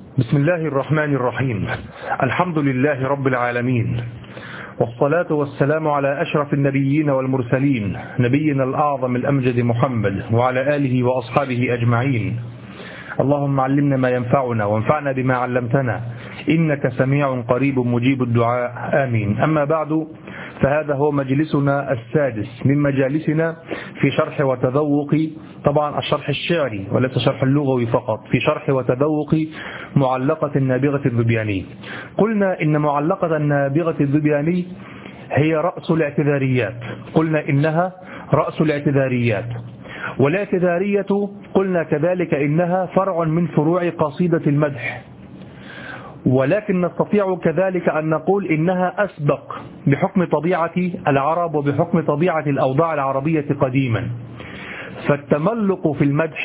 بسم الله الرحمن الرحيم. الحمد لله رب العالمين، والصلاة والسلام على أشرف النبيين والمرسلين، نبينا الأعظم الأمجد محمد وعلى آله وأصحابه أجمعين. اللهم علمنا ما ينفعنا وانفعنا بما علمتنا، إنك سميع قريب مجيب الدعاء، آمين. أما بعد، فهذا هو مجلسنا السادس من مجالسنا في شرح وتذوق، طبعا الشرح الشعري وليس شرح اللغوي فقط، في شرح وتذوق معلقة النابغة الذبياني. قلنا إن معلقة النابغة الذبياني هي رأس الاعتذاريات، قلنا إنها رأس الاعتذاريات، والاعتذارية قلنا كذلك إنها فرع من فروع قصيدة المدح، ولكن نستطيع كذلك أن نقول إنها أسبق بحكم طبيعة العرب وبحكم طبيعة الأوضاع العربية قديما. فالتملق في المدح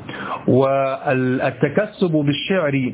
والتكسب بالشعر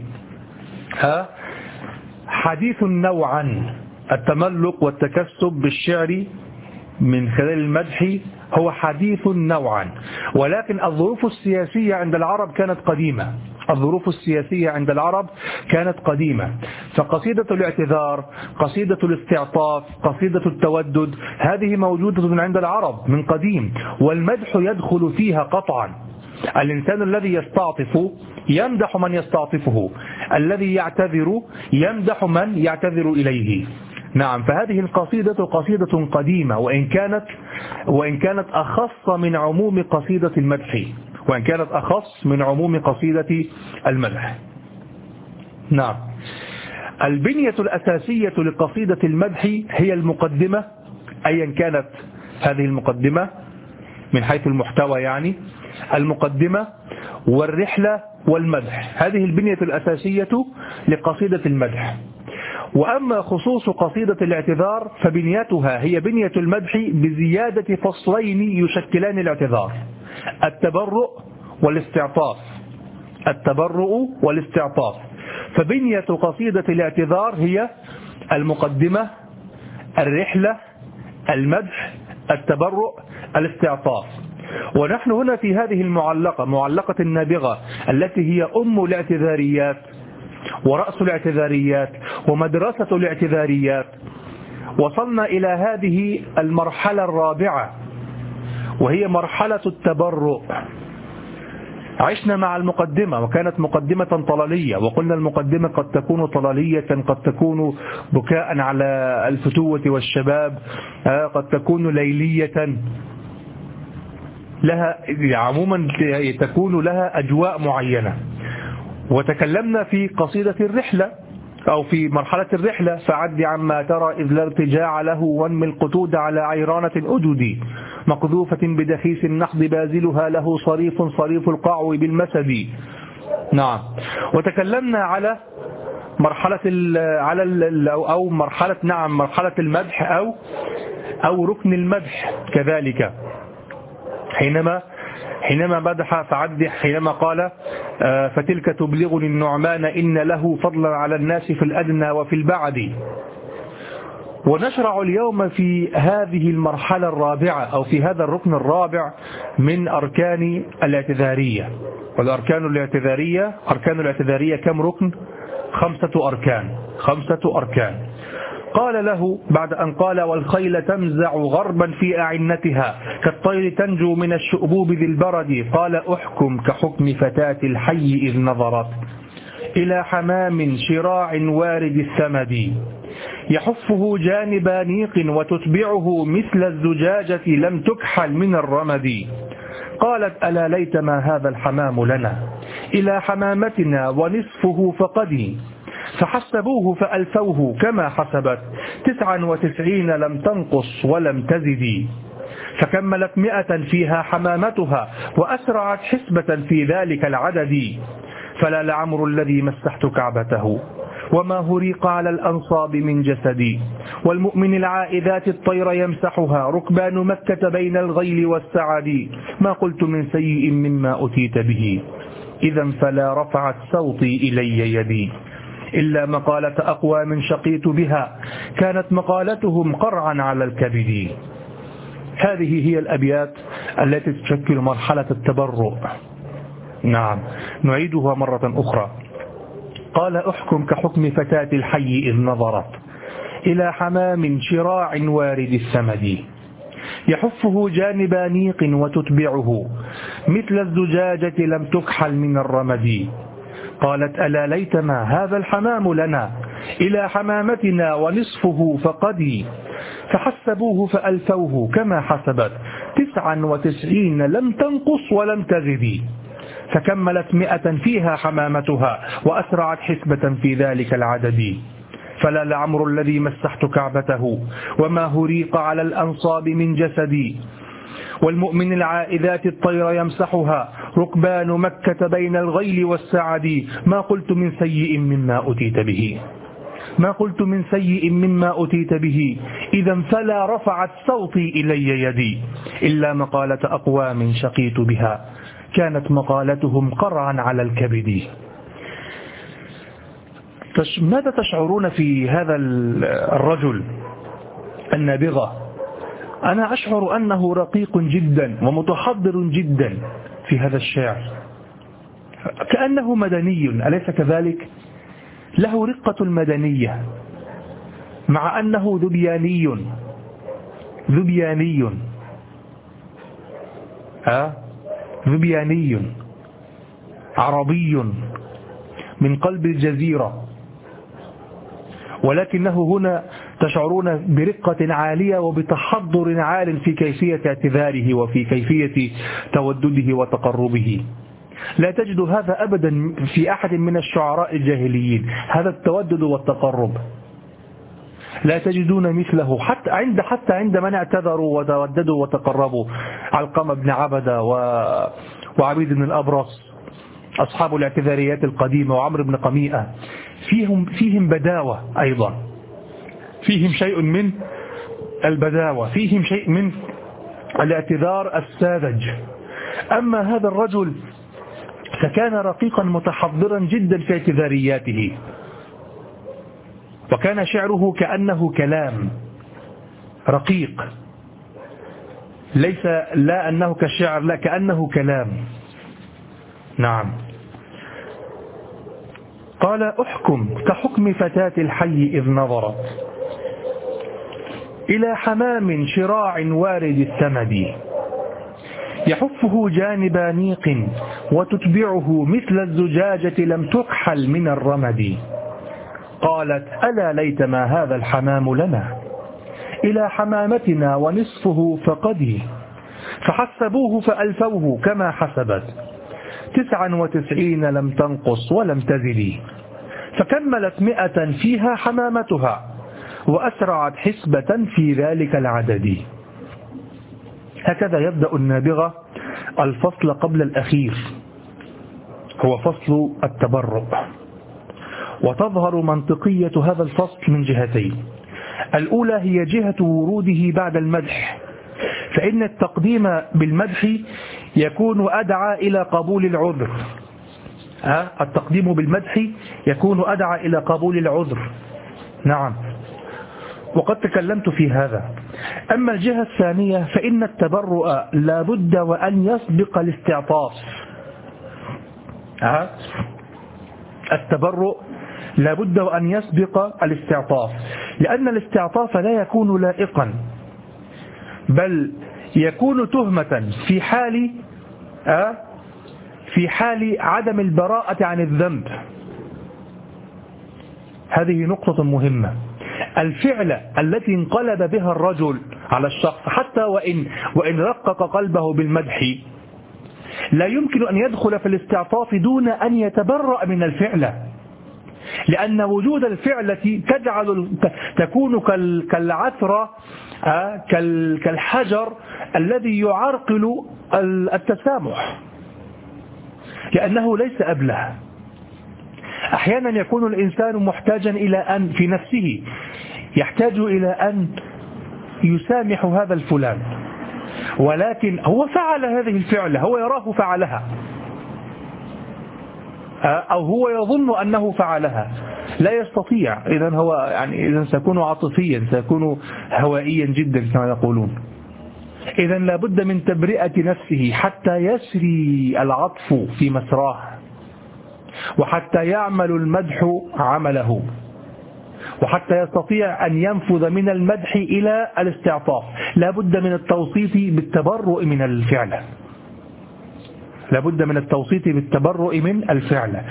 حديث نوعا. التملق والتكسب بالشعر من خلال المدح هو حديث نوعا، ولكن الظروف السياسية عند العرب كانت قديمة. الظروف السياسية عند العرب كانت قديمة، فقصيدة الاعتذار، قصيدة الاستعطاف، قصيدة التودد، هذه موجودة عند العرب من قديم، والمدح يدخل فيها قطعا. الإنسان الذي يستعطف يمدح من يستعطفه، الذي يعتذر يمدح من يعتذر إليه. نعم، فهذه القصيدة قصيدة قديمة، وإن كانت أخص من عموم قصيدة المدح، وإن كانت أخص من عموم قصيدة المدح. نعم، البنية الأساسية لقصيدة المدح هي المقدمة، أيا كانت هذه المقدمة من حيث المحتوى، يعني المقدمة والرحلة والمدح، هذه البنية الأساسية لقصيدة المدح. وأما خصوص قصيدة الاعتذار فبنيتها هي بنية المدح بزيادة فصلين يشكلان الاعتذار: التبرؤ والاستعطاف. التبرؤ والاستعطاف. فبنية قصيدة الاعتذار هي المقدمة، الرحلة، المدح، التبرؤ، الاستعطاف. ونحن هنا في هذه المعلقة، معلقة النابغة، التي هي أم الاعتذاريات ورأس الاعتذاريات ومدرسة الاعتذاريات، وصلنا إلى هذه المرحلة الرابعة، وهي مرحلة التبرؤ. عشنا مع المقدمة، وكانت مقدمة طلالية، وقلنا المقدمة قد تكون طلالية، قد تكون بكاء على الفتوة والشباب، قد تكون ليلية، لها عموما تكون لها أجواء معينة. وتكلمنا في قصيدة الرحلة أو في مرحلة الرحلة: فعد عما ترى إذ لا ارتجاع له، وانم القتود على عيرانة أجدي، مقذوفة بدخيس النحض بازلها له صريف صريف القعو بالمسد. نعم، وتكلمنا على مرحلة مرحلة المدح أو ركن المدح كذلك، حينما مدح فعد، حينما قال: فتلك تبلغني النعمان إن له فضلا على الناس في الأدنى وفي البعد. ونشرع اليوم في هذه المرحلة الرابعة أو في هذا الركن الرابع من أركان الاعتذارية. والأركان الاعتذارية كم ركن؟ 5 أركان. 5 أركان. قال له بعد أن قال: والخيل تمزع غربا في أعنتها كالطير تنجو من الشؤبوب ذي البرد، قال: أحكم كحكم فتاة الحي إذ نظرت إلى حمام شراع وارد الثمد، يحفه جانب نيق وتتبعه مثل الزجاجة لم تكحل من الرمد. قالت: ألا ليتما هذا الحمام لنا إلى حمامتنا ونصفه فقدي، فحسبوه فألفوه كما حسبت 99 لم تنقص ولم تزد، فكملت 100 فيها حمامتها وأسرعت حسبة في ذلك العدد، فلا لعمر الذي مسحت كعبته وما هريق على الأنصاب من جسدي، والمؤمن العائذات الطير يمسحها ركبان مكة بين الغيل والسعد، ما قلت من سيء مما أتيت به إذا فلا رفعت صوتي إلي يدي، إلا مقالة أقوام شقيت بها كانت مقالتهم قرعا على الكبد. هذه هي الأبيات التي تشكل مرحلة التبرؤ. نعم، نعيدها مرة أخرى: قال أحكم كحكم فتاة الحي إذ نظرت إلى حمام شراع وارد الثمد يحفه جانب نيق وتتبعه مثل الزجاجة لم تكحل من الرمد قالت ألا ليتما هذا الحمام لنا إلى حمامتنا ونصفه فقدي فحسبوه فألفوه كما حسبت 99 لم تنقص ولم تزد فكملت 100 فيها حمامتها وأسرعت حسبة في ذلك العدد فلا لعمر الذي مسحت كعبته وما هريق على الأنصاب من جسدي والمؤمن العائذات الطير يمسحها ركبان مكة بين الغيل والسعد ما قلت من سيء مما أتيت به ما قلت من سيء مما أتيت به إذا فلا رفعت صوتي إلي يدي إلا مقالة أقوام شقيت بها كانت مقالتهم قرعا على الكبد. ماذا تشعرون في هذا الرجل النابغة؟ أنا أشعر أنه رقيق جدا ومتحضر جدا في هذا الشعر، كأنه مدني، أليس كذلك؟ له رقة المدنية مع أنه ذبياني عربي من قلب الجزيرة، ولكنه هنا تشعرون برقة عالية وبتحضر عال في كيفية اعتذاره وفي كيفية تودده وتقربه. لا تجد هذا أبدا في أحد من الشعراء الجاهليين، هذا التودد والتقرب لا تجدون مثله حتى عند من اعتذروا وتوددوا وتقربوا، علقمة بن عبدة وعبيد بن الأبرص أصحاب الاعتذاريات القديمة وعمرو بن قميئة، فيهم بداوة، أيضا فيهم شيء من البداوة، فيهم شيء من الاعتذار الساذج. أما هذا الرجل فكان رقيقا متحضرا جدا في اعتذارياته، وكان شعره كأنه كلام رقيق، ليس لا أنه كالشعر، لا كأنه كلام. نعم. قال أحكم كحكم فتاة الحي إذ نظرت إلى حمام شراع وارد الثمد يحفه جانب نيق وتتبعه مثل الزجاجة لم تكحل من الرمد قالت ألا ليتما هذا الحمام لنا إلى حمامتنا ونصفه فقدي فحسبوه فألفوه كما حسبت 99 لم تنقص ولم تزد فكملت 100 فيها حمامتها وأسرعت حسبة في ذلك العدد. هكذا يبدأ النابغة الفصل قبل الأخير، هو فصل التبرؤ، وتظهر منطقية هذا الفصل من جهتين. الأولى هي جهة وروده بعد المدح، فإن التقديم بالمدح يكون أدعى إلى قبول العذر، التقديم بالمدح يكون أدعى إلى قبول العذر. نعم، وقد تكلمت في هذا. أما الجهة الثانية فإن التبرؤ لا بد وأن يسبق الاستعطاف. التبرؤ لا بد وأن يسبق الاستعطاف، لأن الاستعطاف لا يكون لائقا، بل يكون تهمة في حال عدم البراءة عن الذنب. هذه نقطة مهمة. الفعل التي انقلب بها الرجل على الشخص حتى وإن رقق قلبه بالمدح لا يمكن أن يدخل في الاستعطاف دون أن يتبرأ من الفعل، لأن وجود الفعلة تكون كالعثرة كالحجر الذي يعرقل التسامح، لأنه ليس أبله. أحيانا يكون الإنسان محتاجا إلى أن في نفسه يحتاج إلى أن يسامح هذا الفلان، ولكن هو فعل هذه الفعلة، هو يراه فعلها أو هو يظن أنه فعلها، لا يستطيع. إذن سيكون عاطفيا، سيكون هوائيا جدا كما يقولون. إذن لابد من تبرئة نفسه حتى يسري العطف في مسراه. وحتى يعمل المدح عمله، وحتى يستطيع أن ينفذ من المدح إلى الاستعطاف لا بد من التوصيف بالتبرؤ من الفعل، لا بد من التوصيف بالتبرؤ من الفعل.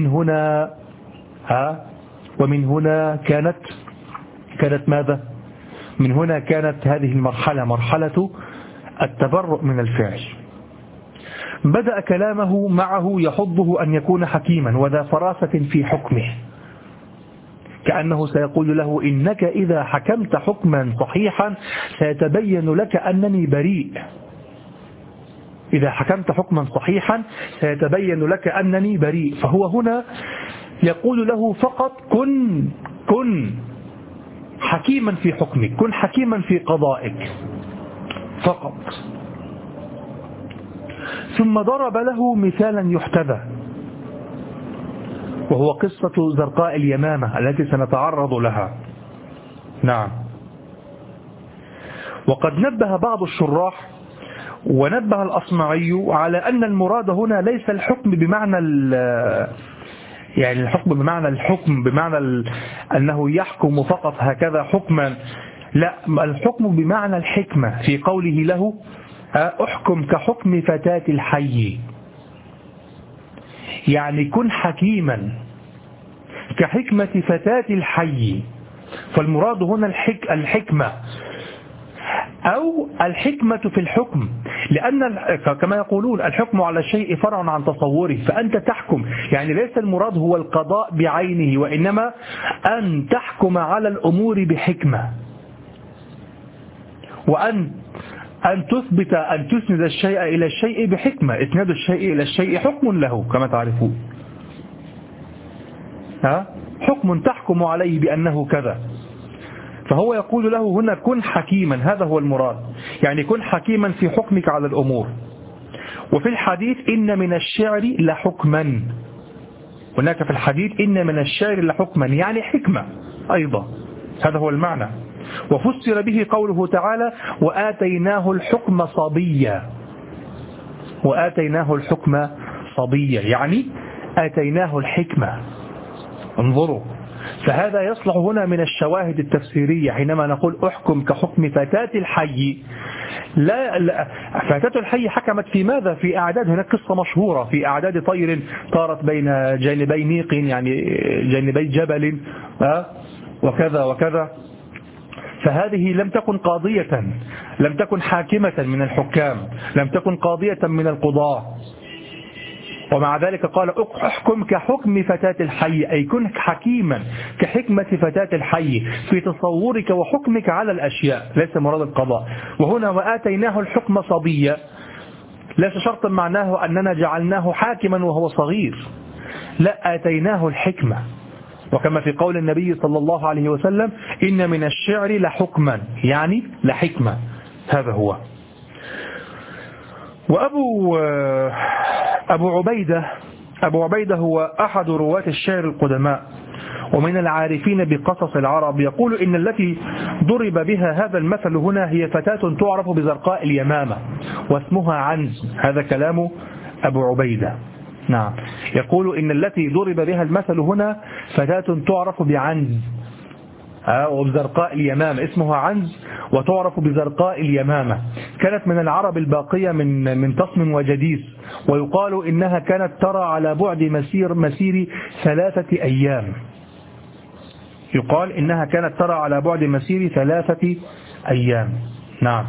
ومن هنا كانت ماذا؟ من هنا كانت هذه المرحلة مرحلة التبرؤ من الفعل. بدأ كلامه معه يحضه أن يكون حكيما وذا فراسة في حكمه، كأنه سيقول له إنك إذا حكمت حكما صحيحا سيتبين لك أنني بريء، إذا حكمت حكما صحيحا سيتبين لك أنني بريء. فهو هنا يقول له فقط كن حكيما في حكمك، كن حكيما في قضائك فقط. ثم ضرب له مثالا يحتذى، وهو قصة زرقاء اليمامة التي سنتعرض لها. نعم. وقد نبه بعض الشراح ونبه الأصمعي على أن المراد هنا ليس الحكم بمعنى يعني الحكم بمعنى الحكم بمعنى أنه يحكم فقط هكذا حكما، لا، الحكم بمعنى الحكمة في قوله له أحكم كحكم فتاة الحي، يعني كن حكيما كحكمة فتاة الحي. فالمراد هنا الحكمة أو الحكمة في الحكم، لأن كما يقولون الحكم على الشيء فرع عن تصوره، فأنت تحكم، يعني ليس المراد هو القضاء بعينه، وإنما أن تحكم على الأمور بحكمة، وأن تثبت أن تسند الشيء إلى الشيء بحكمة. إسناد الشيء إلى الشيء حكم له كما تعرفون، حكم تحكم عليه بأنه كذا. فهو يقول له هنا كن حكيما، هذا هو المراد، يعني كن حكيما في حكمك على الأمور. وفي الحديث إن من الشعر لحكما، هناك في الحديث إن من الشعر لحكما يعني حكمة أيضا، هذا هو المعنى. وفسر به قوله تعالى وآتيناه الحكم صبيا، وآتيناه الحكم صبيا يعني آتيناه الحكمة. انظروا، فهذا يصلح هنا من الشواهد التفسيرية حينما نقول أحكم كحكم فتاة الحي. لا فتاة الحي حكمت في ماذا؟ في أعداد، هناك قصة مشهورة في أعداد طير طارت بين جانبي نيق، يعني جانبي جبل وكذا وكذا. فهذه لم تكن قاضية، لم تكن حاكمة من الحكام، لم تكن قاضية من القضاة، ومع ذلك قال احكم كحكم فتاة الحي، أي كن حكيما كحكمة فتاة الحي في تصورك وحكمك على الأشياء، ليس مراد القضاء. وهنا وآتيناه الحكم صبيا ليس شرطا معناه أننا جعلناه حاكما وهو صغير، لا، آتيناه الحكمة. وكما في قول النبي صلى الله عليه وسلم إن من الشعر لحكما يعني لحكمة، هذا هو. أبو عبيدة هو أحد رواة الشعر القدماء ومن العارفين بقصص العرب، يقول إن التي ضرب بها هذا المثل هنا هي فتاة تعرف بزرقاء اليمامة واسمها عنز، هذا كلام أبو عبيدة. نعم، يقول إن التي ضرب بها المثل هنا فتاة تعرف بعنز وبزرقاء اليمامة، اسمها عنز وتعرف بزرقاء اليمامة، كانت من العرب الباقية من تصم وجديس، ويقال إنها كانت ترى على بعد مسير 3 أيام، يقال إنها كانت ترى على بعد مسير 3 أيام. نعم.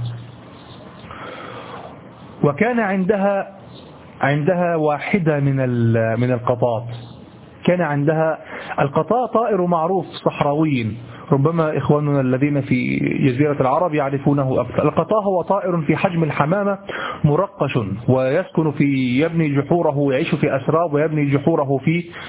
وكان عندها واحدة من القطاط، كان عندها القطاع طائر معروف صحراوي، ربما إخواننا الذين في جزيرة العرب يعرفونه أكثر. القطاع هو طائر في حجم الحمامة مرقش، ويسكن يبني جحوره ويعيش في أسراب، ويبني جحوره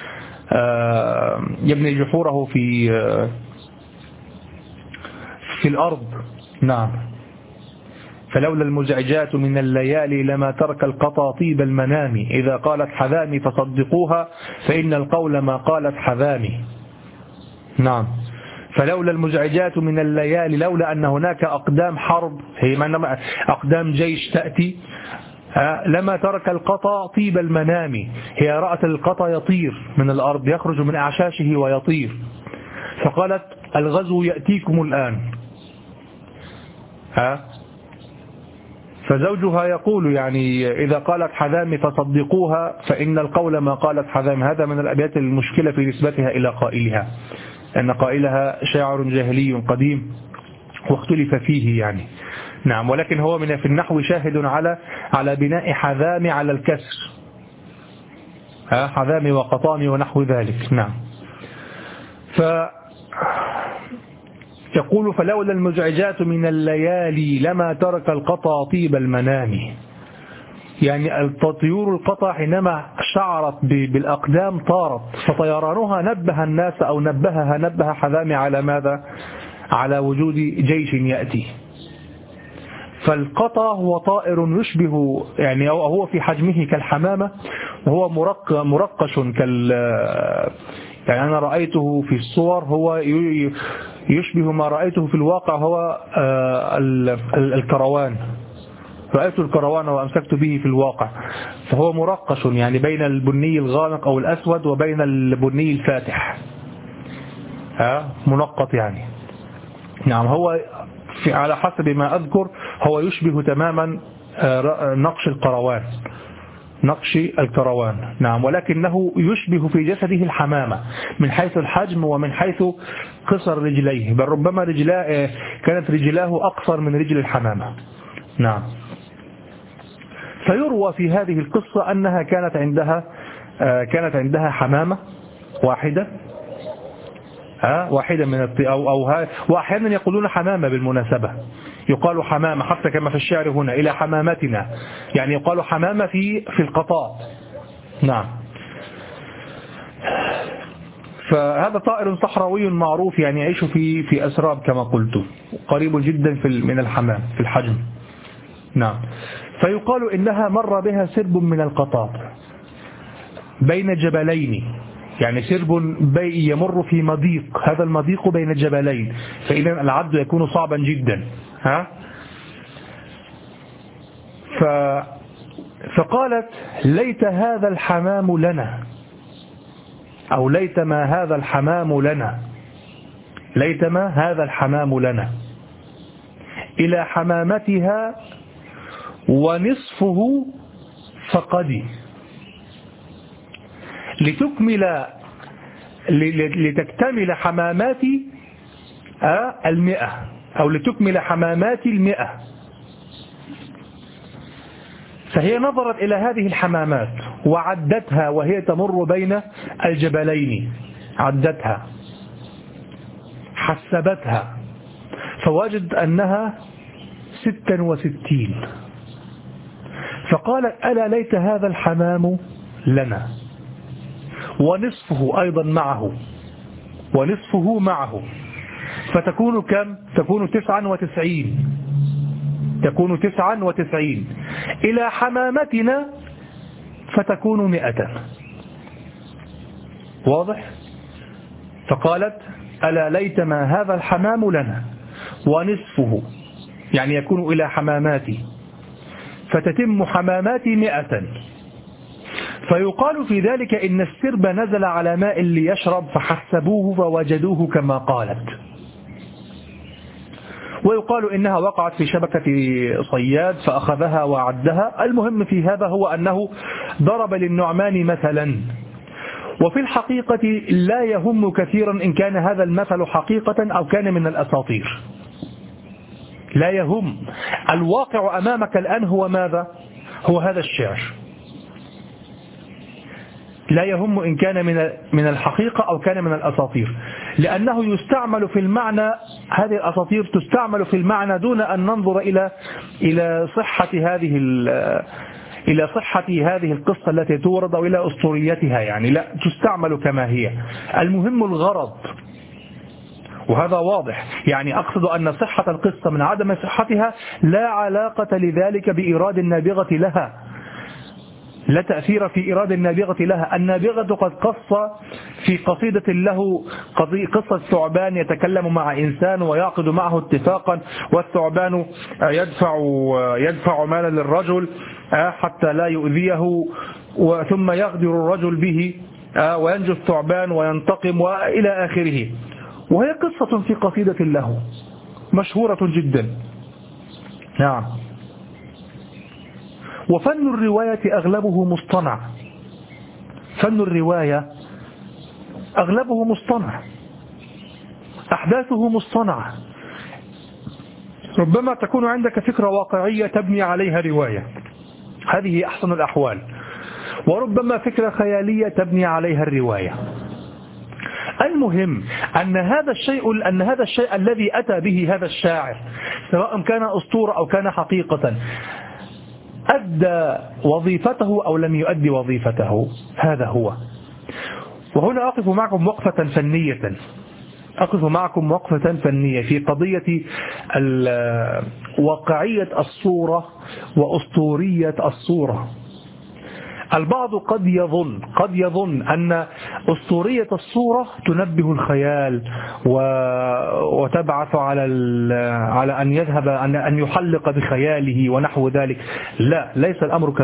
في الأرض. نعم. فلولا المزعجات من الليالي لما ترك القطاطيب المنام، إذا قالت حذامي فصدقوها فإن القول ما قالت حذامي. نعم. فلولا المزعجات من الليالي، لولا أن هناك أقدام حرب، هي أقدام جيش تأتي، لما ترك القطا طيب المنام، هي رأت القطا يطير من الأرض، يخرج من أعشاشه ويطير، فقالت الغزو يأتيكم الآن. فزوجها يقول يعني إذا قالت حذامي فصدقوها فإن القول ما قالت حذامي. هذا من الأبيات المشكلة في نسبتها إلى قائلها، أن قائلها شاعر جاهلي قديم واختلف فيه يعني. نعم، ولكن هو في النحو شاهد على بناء حذامي على الكسر، حذامي وقطامي ونحو ذلك. نعم. يقول فلولا المزعجات من الليالي لما ترك القطا طيب المنام. يعني طيور القطا حينما شعرت بالأقدام طارت، فطيرانها نبه الناس أو نبه حذامي على ماذا؟ على وجود جيش يأتي. فالقطا هو طائر يشبه يعني هو في حجمه كالحمامة، وهو مرقش يعني أنا رأيته في الصور هو يشبه ما رأيته في الواقع، هو الكروان. رأيت الكروان وأمسكت به في الواقع، فهو مرقش يعني بين البني الغامق أو الأسود وبين البني الفاتح، منقط يعني. نعم، هو على حسب ما أذكر هو يشبه تماما نقش الكروان. نعم، ولكنه يشبه في جسده الحمامة من حيث الحجم ومن حيث قصر رجليه، بل ربما كانت رجلاه أقصر من رجل الحمامة. نعم. فيروى في هذه القصة أنها كانت عندها حمامة واحدة من وأحيانا يقولون حمامة بالمناسبة، يقال حمامة حتى كما في الشعر هنا إلى حمامتنا، يعني يقال حمامة في القطاع. نعم. فهذا طائر صحراوي معروف يعني يعيش في أسراب كما قلت، قريب جدا من الحمام في الحجم. نعم. فيقال إنها مر بها سرب من القطاط بين جبلين، يعني سرب يمر في مضيق، هذا المضيق بين جبلين، فإذا العد يكون صعبا جدا. فقالت ليت هذا الحمام لنا، أو ليتما هذا الحمام لنا، ليتما هذا الحمام لنا، إلى حمامتها ونصفه فقدي، لتكتمل حماماتي 100، أو لتكمل حماماتي 100. فهي نظرت إلى هذه الحمامات وعدتها وهي تمر بين الجبلين، عدتها حسبتها فوجد أنها 66. فقالت ألا ليت هذا الحمام لنا ونصفه أيضا معه، ونصفه معه، فتكون كم؟ تكون 99. تكون 99 إلى حمامتنا فتكون 100. واضح؟ فقالت ألا ليتما هذا الحمام لنا ونصفه، يعني يكون إلى حماماتي، فتتم حماماتي 100. فيقال في ذلك إن السرب نزل على ماء ليشرب فحسبوه فوجدوه كما قالت. ويقال إنها وقعت في شبكة صياد فأخذها وعدها. المهم في هذا هو أنه ضرب للنعمان مثلا، وفي الحقيقة لا يهم كثيرا إن كان هذا المثل حقيقة أو كان من الأساطير، لا يهم. الواقع أمامك الآن هو ماذا؟ هو هذا الشعر. لا يهم إن كان من الحقيقة أو كان من الأساطير، لأنه يستعمل في المعنى، هذه الأساطير تستعمل في المعنى دون أن ننظر إلى صحة هذه القصة التي تورد أو إلى أسطوريتها، يعني لا، تستعمل كما هي. المهم الغرض، وهذا واضح. يعني أقصد أن صحة القصة من عدم صحتها لا علاقة لذلك بإيراد النابغة لها، لا تأثير في إيراد النابغة لها. النابغة قد قص في قصيدة له قصة ثعبان يتكلم مع إنسان ويعقد معه اتفاقا، والثعبان يدفع مالا للرجل حتى لا يؤذيه، ثم يغدر الرجل به وينجو الثعبان وينتقم وإلى آخره. وهي قصة في قصيدة له مشهورة جدا. نعم. وفن الرواية أغلبه مصطنع، فن الرواية أغلبه مصطنع، أحداثه مصطنعة. ربما تكون عندك فكرة واقعية تبني عليها رواية، هذه أحسن الأحوال، وربما فكرة خيالية تبني عليها الرواية. المهم أن هذا الشيء الذي أتى به هذا الشاعر، سواء كان أسطورة أو كان حقيقة، أدى وظيفته أو لم يؤدي وظيفته، هذا هو. وهنا أقف معكم وقفة فنية في قضية واقعية الصورة وأسطورية الصورة. البعض قد يظن أن أسطورية الصورة تنبه الخيال وتبعث على أن يذهب أن يحلق بخياله ونحو ذلك. لا، ليس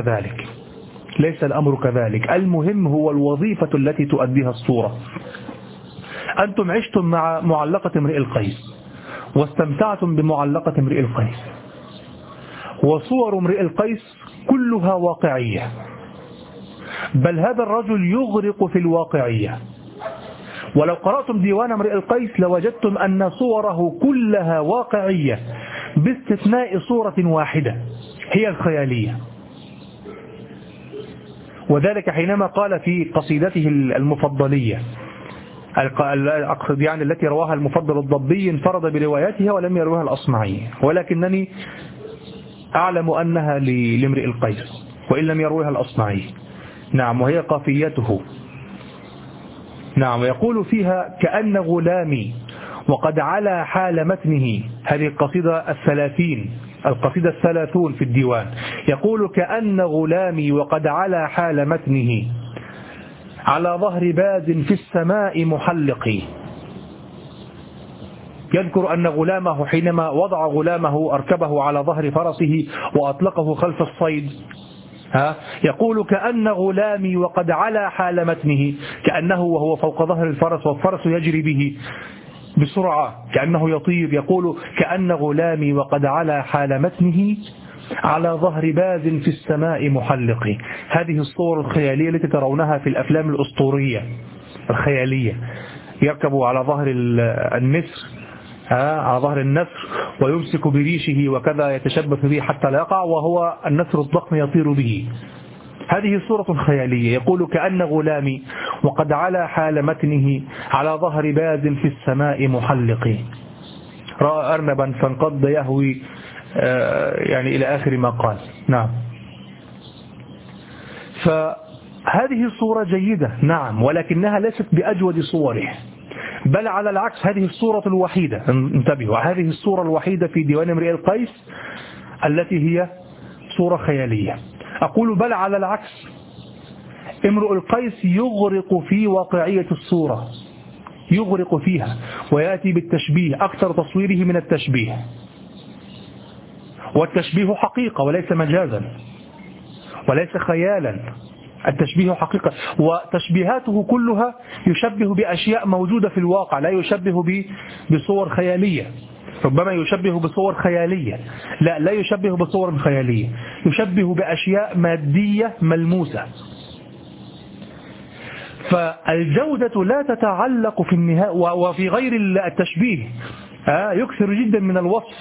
الأمر كذلك. المهم هو الوظيفة التي تؤديها الصورة. أنتم عشتم مع معلقة امرئ القيس واستمتعتم بمعلقة امرئ القيس، وصور امرئ القيس كلها واقعية، بل هذا الرجل يغرق في الواقعية. ولو قرأتم ديوان امرئ القيس لوجدتم أن صوره كلها واقعية باستثناء صورة واحدة هي الخيالية. وذلك حينما قال في قصيدته المفضلية، أقصد يعني التي رواها المفضل الضبي، انفرد برواياتها ولم يروها الأصمعي، ولكنني أعلم أنها لامرئ القيس وإن لم يروها الأصمعي. نعم، وهي قافيته. نعم، ويقول فيها: كأن غلامي وقد علا حال متنه. هذه القصيدة القصيدة 30 في الديوان. يقول: كأن غلامي وقد علا حال متنه على ظهر باز في السماء محلق. يذكر أن غلامه حينما وضع غلامه أركبه على ظهر فرسه وأطلقه خلف الصيد، يقول: كأن غلامي وقد علا حال متنه، كأنه وهو فوق ظهر الفرس والفرس يجري به بسرعة كأنه يطير. يقول: كأن غلامي وقد علا حال متنه على ظهر باز في السماء محلق. هذه الصور الخيالية التي ترونها في الأفلام الأسطورية الخيالية، يركب على ظهر النسر، على ظهر النسر ويمسك بريشه وكذا يتشبث به حتى لا يقع، وهو النسر الضخم يطير به. هذه صورة خيالية. يقول: كأن غلامي وقد علا حال متنه على ظهر باز في السماء محلق، رأى أرنبا فانقض يهوي، يعني إلى آخر ما قال. نعم. فهذه الصورة جيدة، نعم، ولكنها ليست بأجود صوره، بل على العكس هذه الصورة الوحيدة، انتبهوا، هذه الصورة الوحيدة في ديوان امرئ القيس التي هي صورة خيالية. أقول بل على العكس، امرؤ القيس يغرق في واقعية الصورة، يغرق فيها ويأتي بالتشبيه، أكثر تصويره من التشبيه، والتشبيه حقيقة وليس مجازا وليس خيالا، التشبيه حقيقة. وتشبيهاته كلها يشبه بأشياء موجودة في الواقع، لا يشبه بصور خيالية. ربما يشبه بصور خيالية، لا يشبه بصور خيالية، يشبه بأشياء مادية ملموسة. فالجودة لا تتعلق في النهاية، وفي غير التشبيه يكثر جدا من الوصف،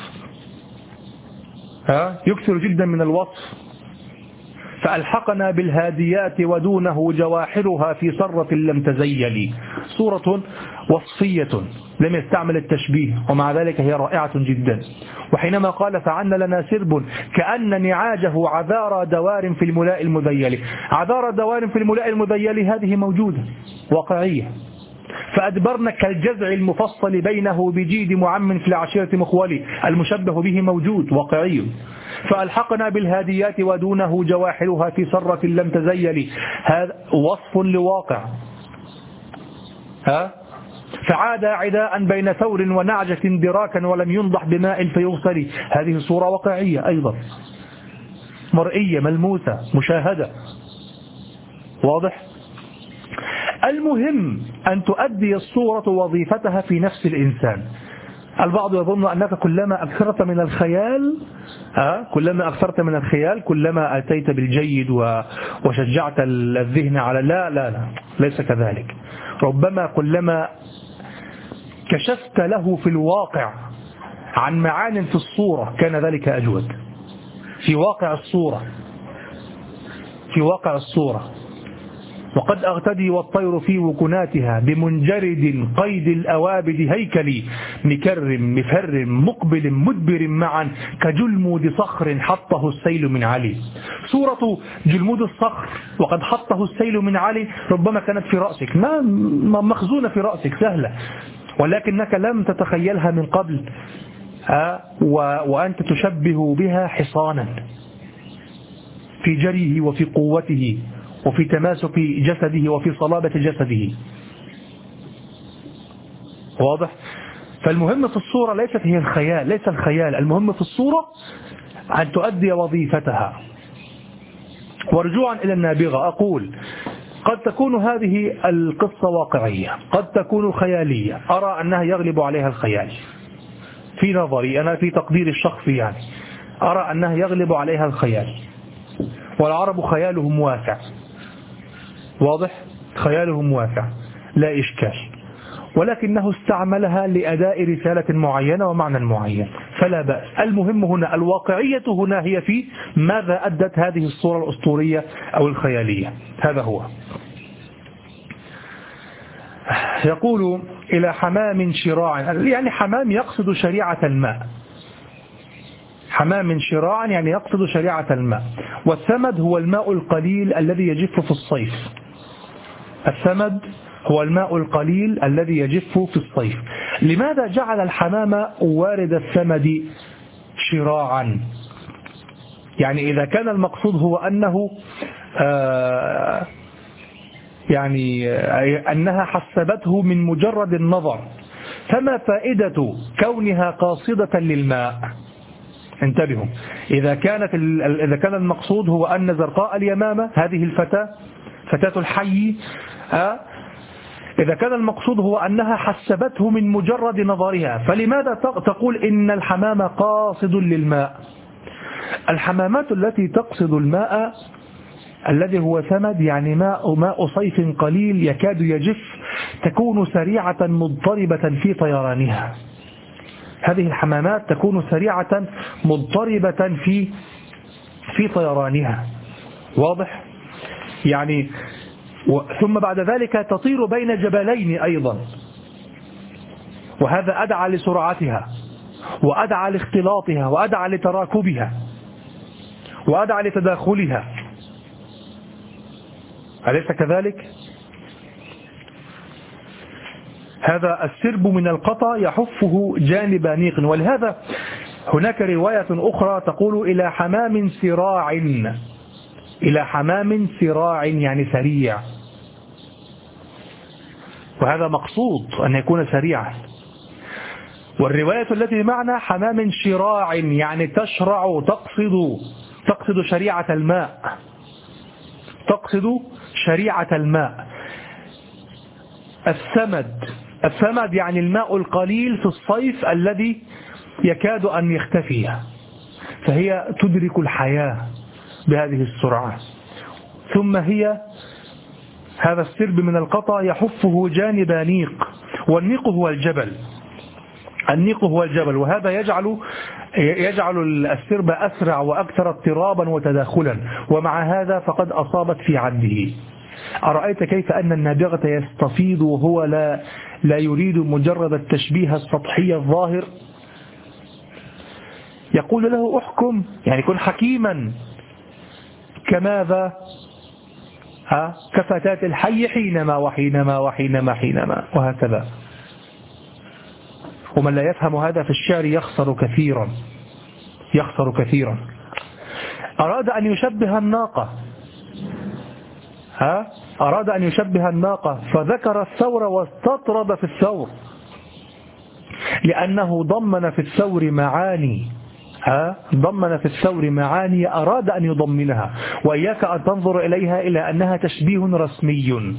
يكثر جدا من الوصف. فألحقنا بالهاديات ودونه جواحرها في صرة لم تزيل. صورة وصفية لم يستعمل التشبيه، ومع ذلك هي رائعة جدا. وحينما قال: فعن لنا سرب كأن نعاجه عذارى دوار في الملاء المذيل، عذارى دوار في الملاء المذيل هذه موجودة واقعية. فأدبرنا كالجزع المفصل بينه بجيد معم في العشيرة مخولي، المشبه به موجود واقعي. فألحقنا بالهاديات ودونه جواحرها في صرة لم تزيل، هذا وصف لواقع. فعاد عداء بين ثور ونعجة دراكا ولم ينضح بماء فيغسل. هذه صورة واقعية أيضا، مرئية ملموسة مشاهدة. واضح؟ المهم أن تؤدي الصورة وظيفتها في نفس الإنسان. البعض يظن أنك كلما أكثرت من الخيال كلما أتيت بالجيد وشجعت الذهن على لا ليس كذلك. ربما كلما كشفت له في الواقع عن معان في الصورة كان ذلك أجود في واقع الصورة. وقد أغتدي والطير في وكناتها بمنجرد قيد الأوابد هيكلي مكر مفر مقبل مدبر معا كجلمود صخر حطه السيل من علي. صورة جلمود الصخر وقد حطه السيل من علي ربما كانت في رأسك، ما مخزونة في رأسك سهلة، ولكنك لم تتخيلها من قبل، وأنت تشبه بها حصانا في جريه وفي قوته وفي تماسك جسده وفي صلابة جسده. واضح؟ فالمهم في الصورة ليس الخيال، المهم في الصورة أن تؤدي وظيفتها. ورجوعا إلى النابغة أقول قد تكون هذه القصة واقعية، قد تكون خيالية، أرى أنها يغلب عليها الخيال في نظري أنا، في تقدير الشخصي يعني أرى أنها يغلب عليها الخيال، والعرب خيالهم واسع. واضح؟ خيالهم واسع لا إشكال، ولكنه استعملها لأداء رسالة معينة ومعنى معين فلا بأس. المهم هنا الواقعية، هنا هي في ماذا أدت هذه الصورة الأسطورية أو الخيالية. هذا هو. يقول إلى حمام شراع، يعني حمام يقصد شريعة الماء، حمام شراعا يعني يقصد شريعة الماء. والثمد هو الماء القليل الذي يجف في الصيف. الثمد هو الماء القليل الذي يجف في الصيف. لماذا جعل الحمام وارد الثمد شراعا؟ يعني إذا كان المقصود هو أنه يعني أنها حسبته من مجرد النظر، فما فائدة كونها قاصدة للماء؟ انتبهوا، إذا كان المقصود هو أن زرقاء اليمامة هذه فتاة الحي، إذا كان المقصود هو أنها حسبته من مجرد نظرها، فلماذا تقول إن الحمام قاصد للماء؟ الحمامات التي تقصد الماء الذي هو ثمد، يعني ماء صيف قليل يكاد يجف، تكون سريعة مضطربة في طيرانها. هذه الحمامات تكون سريعة مضطربة في طيرانها. واضح؟ يعني ثم بعد ذلك تطير بين جبلين أيضا، وهذا أدعى لسرعتها وأدعى لاختلاطها وأدعى لتراكبها وأدعى لتداخلها، أليس كذلك؟ هذا السرب من القطا يحفه جانب نيق. ولهذا هناك رواية أخرى تقول إلى حمام سراع، إلى حمام سراع يعني سريع، وهذا مقصود أن يكون سريعا. والرواية التي معنا حمام شراع يعني تشرع، تقصد شريعة الماء، تقصد شريعة الماء. الثمد يعني الماء القليل في الصيف الذي يكاد أن يختفي، فهي تدرك الحياة بهذه السرعة. ثم هذا السرب من القطا يحفه جانب نيق، والنيق هو الجبل، النيق هو الجبل، وهذا يجعل السرب أسرع وأكثر اضطرابا وتداخلا، ومع هذا فقد أصابت في عده. أرأيت كيف أن النابغة يستفيض وهو لا يريد مجرد التشبيه السطحي الظاهر؟ يقول له أحكم، يعني كن حكيما كماذا؟ كفتاة الحي حينما وحينما وحينما حينما، وهكذا. ومن لا يفهم هذا في الشعر يخسر كثيرا، يخسر كثيرا. أراد أن يشبه الناقة، أراد أن يشبه الناقة فذكر الثور واستطرد في الثور، لأنه ضمن في الثور معاني، ضمن في الثور معاني أراد أن يضمنها، وإياك أن تنظر إليها إلى أنها تشبيه رسمي.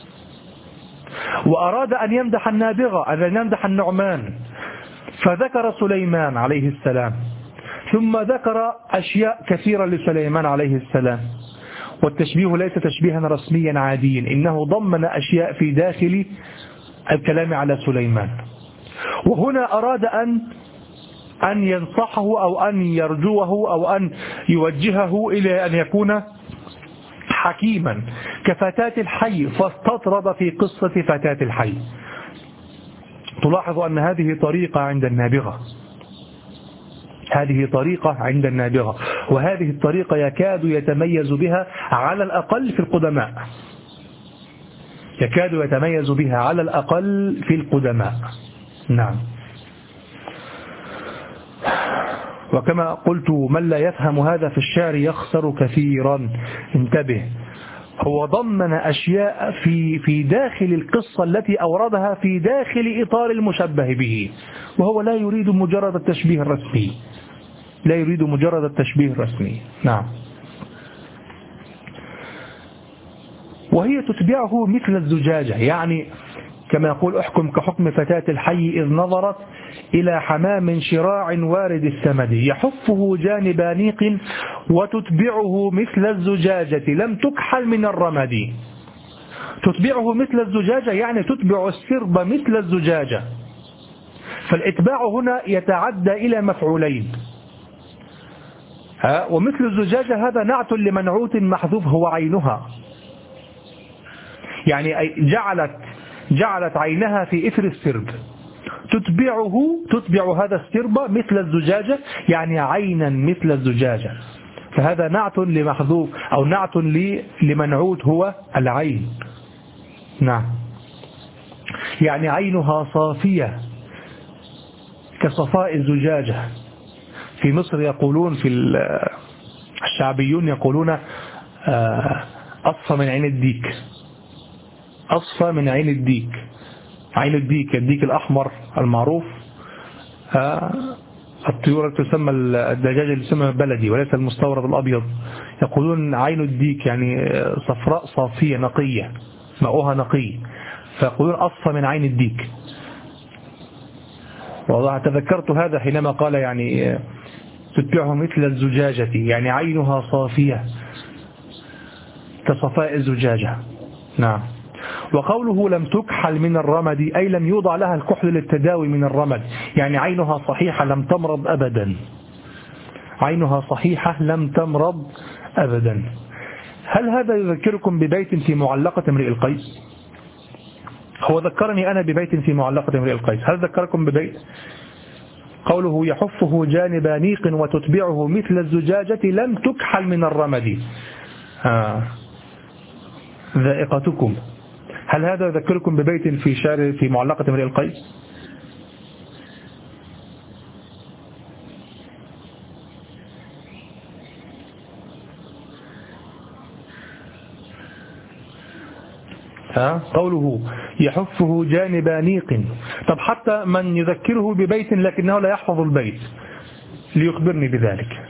وأراد أن يمدح النابغة، أن يمدح النعمان، فذكر سليمان عليه السلام، ثم ذكر أشياء كثيرة لسليمان عليه السلام. والتشبيه ليس تشبيها رسميا عاديا، إنه ضمن أشياء في داخل الكلام على سليمان. وهنا أراد أن ينصحه أو أن يرجوه أو أن يوجهه إلى أن يكون حكيما كفتاة الحي، فاستطرد في قصة فتاة الحي. تلاحظ أن هذه طريقة عند النابغة، هذه طريقة عند النابغة، وهذه الطريقة يكاد يتميز بها على الأقل في القدماء، يكاد يتميز بها على الأقل في القدماء. نعم. وكما قلت من لا يفهم هذا في الشعر يخسر كثيرا. انتبه، هو ضمن أشياء في داخل القصة التي أوردها في داخل إطار المشبه به، وهو لا يريد مجرد التشبيه الرسمي، لا يريد مجرد التشبيه الرسمي. نعم. وهي تتبعه مثل الزجاجة، يعني كما يقول احكم كحكم فتاة الحي إذ نظرت إلى حمام شراع وارد السمد يحفه جانب نيق وتتبعه مثل الزجاجة لم تكحل من الرمد. تتبعه مثل الزجاجة يعني تتبع السرب مثل الزجاجة، فالإتباع هنا يتعدى إلى مفعولين. ومثل الزجاجة هذا نعت لمنعوت محذوف هو عينها، يعني جعلت عينها في إثر السرب، تتبع هذا السرب مثل الزجاجة يعني عينا مثل الزجاجة، فهذا نعت لمحذوف أو نعت لمنعوت هو العين. نعم، يعني عينها صافية كصفاء الزجاجة. في مصر يقولون، في الشعبيون يقولون أصفى من عين الديك، أصفى من عين الديك. عين الديك، الديك الأحمر المعروف، الطيور التي تسمى الدجاج اللي تسمى بلدي وليس المستورد الأبيض، يقولون عين الديك يعني صفراء صافية نقية ماؤها نقي، فيقولون أصفى من عين الديك. والله تذكرت هذا حينما قال يعني تتبعه مثل الزجاجة، يعني عينها صافية كصفاء الزجاجة. نعم. وقوله لم تكحل من الرمد أي لم يوضع لها الكحل للتداوي من الرمد، يعني عينها صحيحة لم تمرض أبدا، عينها صحيحة لم تمرض أبدا. هل هذا يذكركم ببيت في معلقة امرئ القيس؟ هو ذكرني أنا ببيت في معلقة امرئ القيس. هل ذكركم ببيت قوله يحفه جانب نيق وتتبعه مثل الزجاجة لم تكحل من الرمد ذائقتكم؟ هل هذا يذكركم ببيت في شعر في معلقة امرئ القيس؟ قوله يحفه جانب نيق. طب حتى من يذكره ببيت لكنه لا يحفظ البيت ليخبرني بذلك.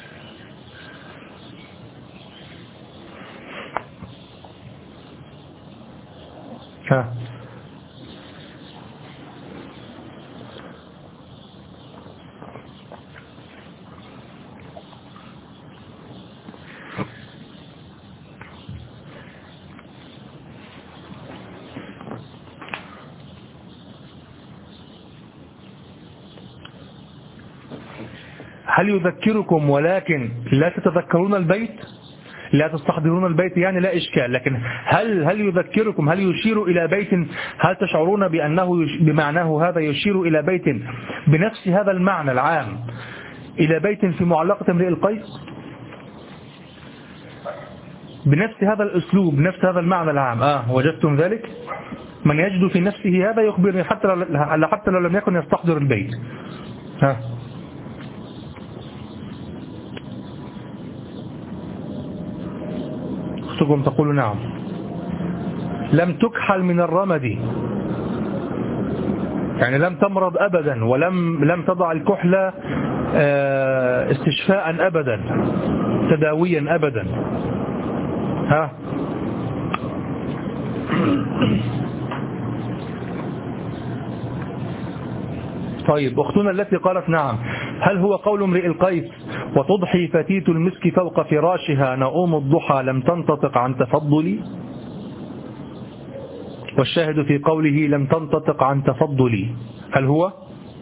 هل يذكركم ولكن لا تتذكرون البيت، لا تستحضرون البيت، يعني لا إشكال، لكن هل يذكركم، هل يشير إلى بيت، هل تشعرون بأنه بمعناه هذا يشير إلى بيت بنفس هذا المعنى العام، إلى بيت في معلقة امرئ القيس بنفس هذا الأسلوب، بنفس هذا المعنى العام؟ وجدتم ذلك؟ من يجد في نفسه هذا يخبرني حتى لو لم يكن يستحضر البيت. أختكم تقول نعم. لم تكحل من الرمد، يعني لم تمرض أبدا، ولم تضع الكحل استشفاء أبدا، تداويا أبدا. ها طيب، أختنا التي قالت نعم، هل هو قول امرئ القيس وتضحي فتيت المسك فوق فراشها نؤوم الضحى لم تنتطق عن تفضلي، والشاهد في قوله لم تنتطق عن تفضلي، هل هو؟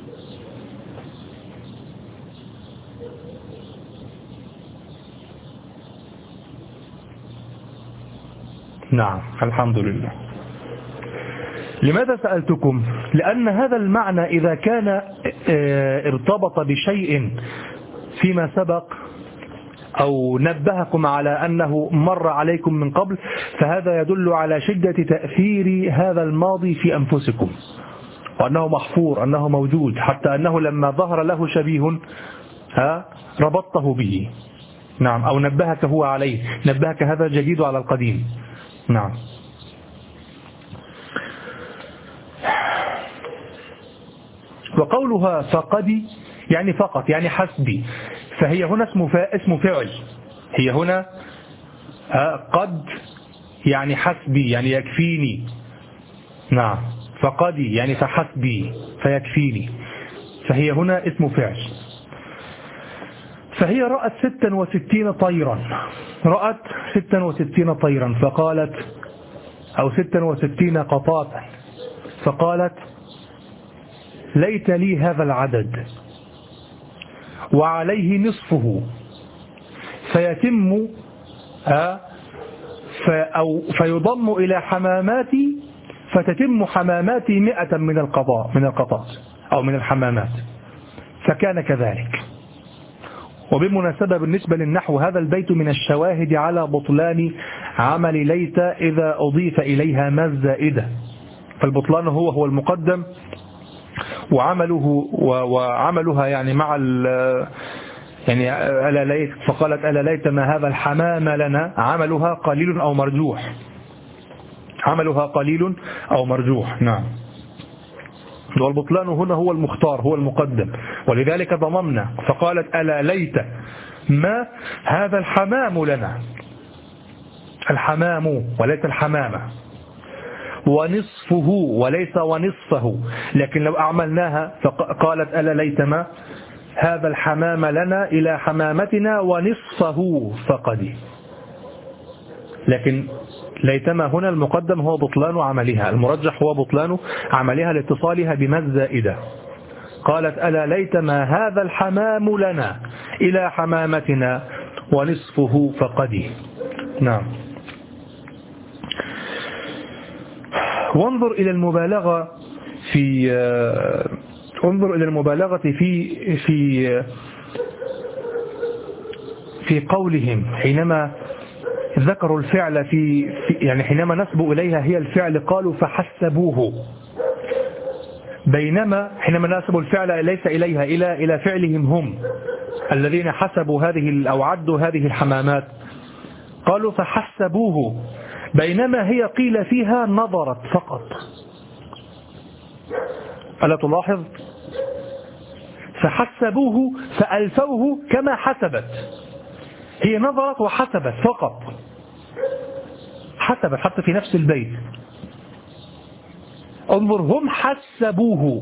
نعم الحمد لله. لماذا سألتكم؟ لأن هذا المعنى إذا كان ارتبط بشيء فيما سبق أو نبهكم على أنه مر عليكم من قبل، فهذا يدل على شدة تأثير هذا الماضي في أنفسكم، وأنه محفور، أنه موجود، حتى أنه لما ظهر له شبيه ربطته به. نعم، أو نبهك هو عليه، نبهك هذا الجديد على القديم. نعم. وقولها فقدي يعني فقط، يعني حسبي، فهي هنا اسم فعل، هي هنا قد يعني حسبي يعني يكفيني. نعم، فقدي يعني فحسبي فيكفيني، فهي هنا اسم فعل. فهي رأت 66 طيرا، رأت 66 طيرا فقالت، أو 66 قطاتا فقالت ليت لي هذا العدد وعليه نصفه فيتم فيضم إلى حماماتي فتتم حماماتي 100 من القطات أو من الحمامات، فكان كذلك. وبالمناسبة بالنسبة للنحو هذا البيت من الشواهد على بطلان عمل ليت إذا أضيف إليها ما الزائدة، فالبطلان هو المقدم، وعملها يعني مع يعني ألا ليت، فقالت ألا ليت ما هذا الحمام لنا، عملها قليل أو مرجوح، عملها قليل أو مرجوح. نعم. والبطلان هنا هو المختار، هو المقدم، ولذلك ضممنا، فقالت ألا ليت ما هذا الحمام لنا، الحمام وليس الحمامة، ونصفه وليس ونصفه، لكن لو أعملناها فقالت ألا ليت ما هذا الحمام لنا إلى حمامتنا ونصفه فقد، لكن ليتما هنا المقدم هو بطلان عملها، المرجح هو بطلان عملها لاتصالها بما الزائدة. قالت ألا ليتما هذا الحمام لنا إلى حمامتنا ونصفه فقد. نعم. وانظر إلى المبالغة في انظر إلى المبالغة في قولهم حينما ذكروا الفعل في يعني حينما نسبوا إليها هي الفعل قالوا فحسبوه، بينما حينما نسبوا الفعل ليس إليها إلى فعلهم هم الذين حسبوا هذه أو عدوا هذه الحمامات، قالوا فحسبوه، بينما هي قيل فيها نظرت فقط. ألا تلاحظ؟ فحسبوه فألفوه كما حسبت، هي نظرت وحسبت فقط، حسبت حتى في نفس البيت. انظر، هم حسبوه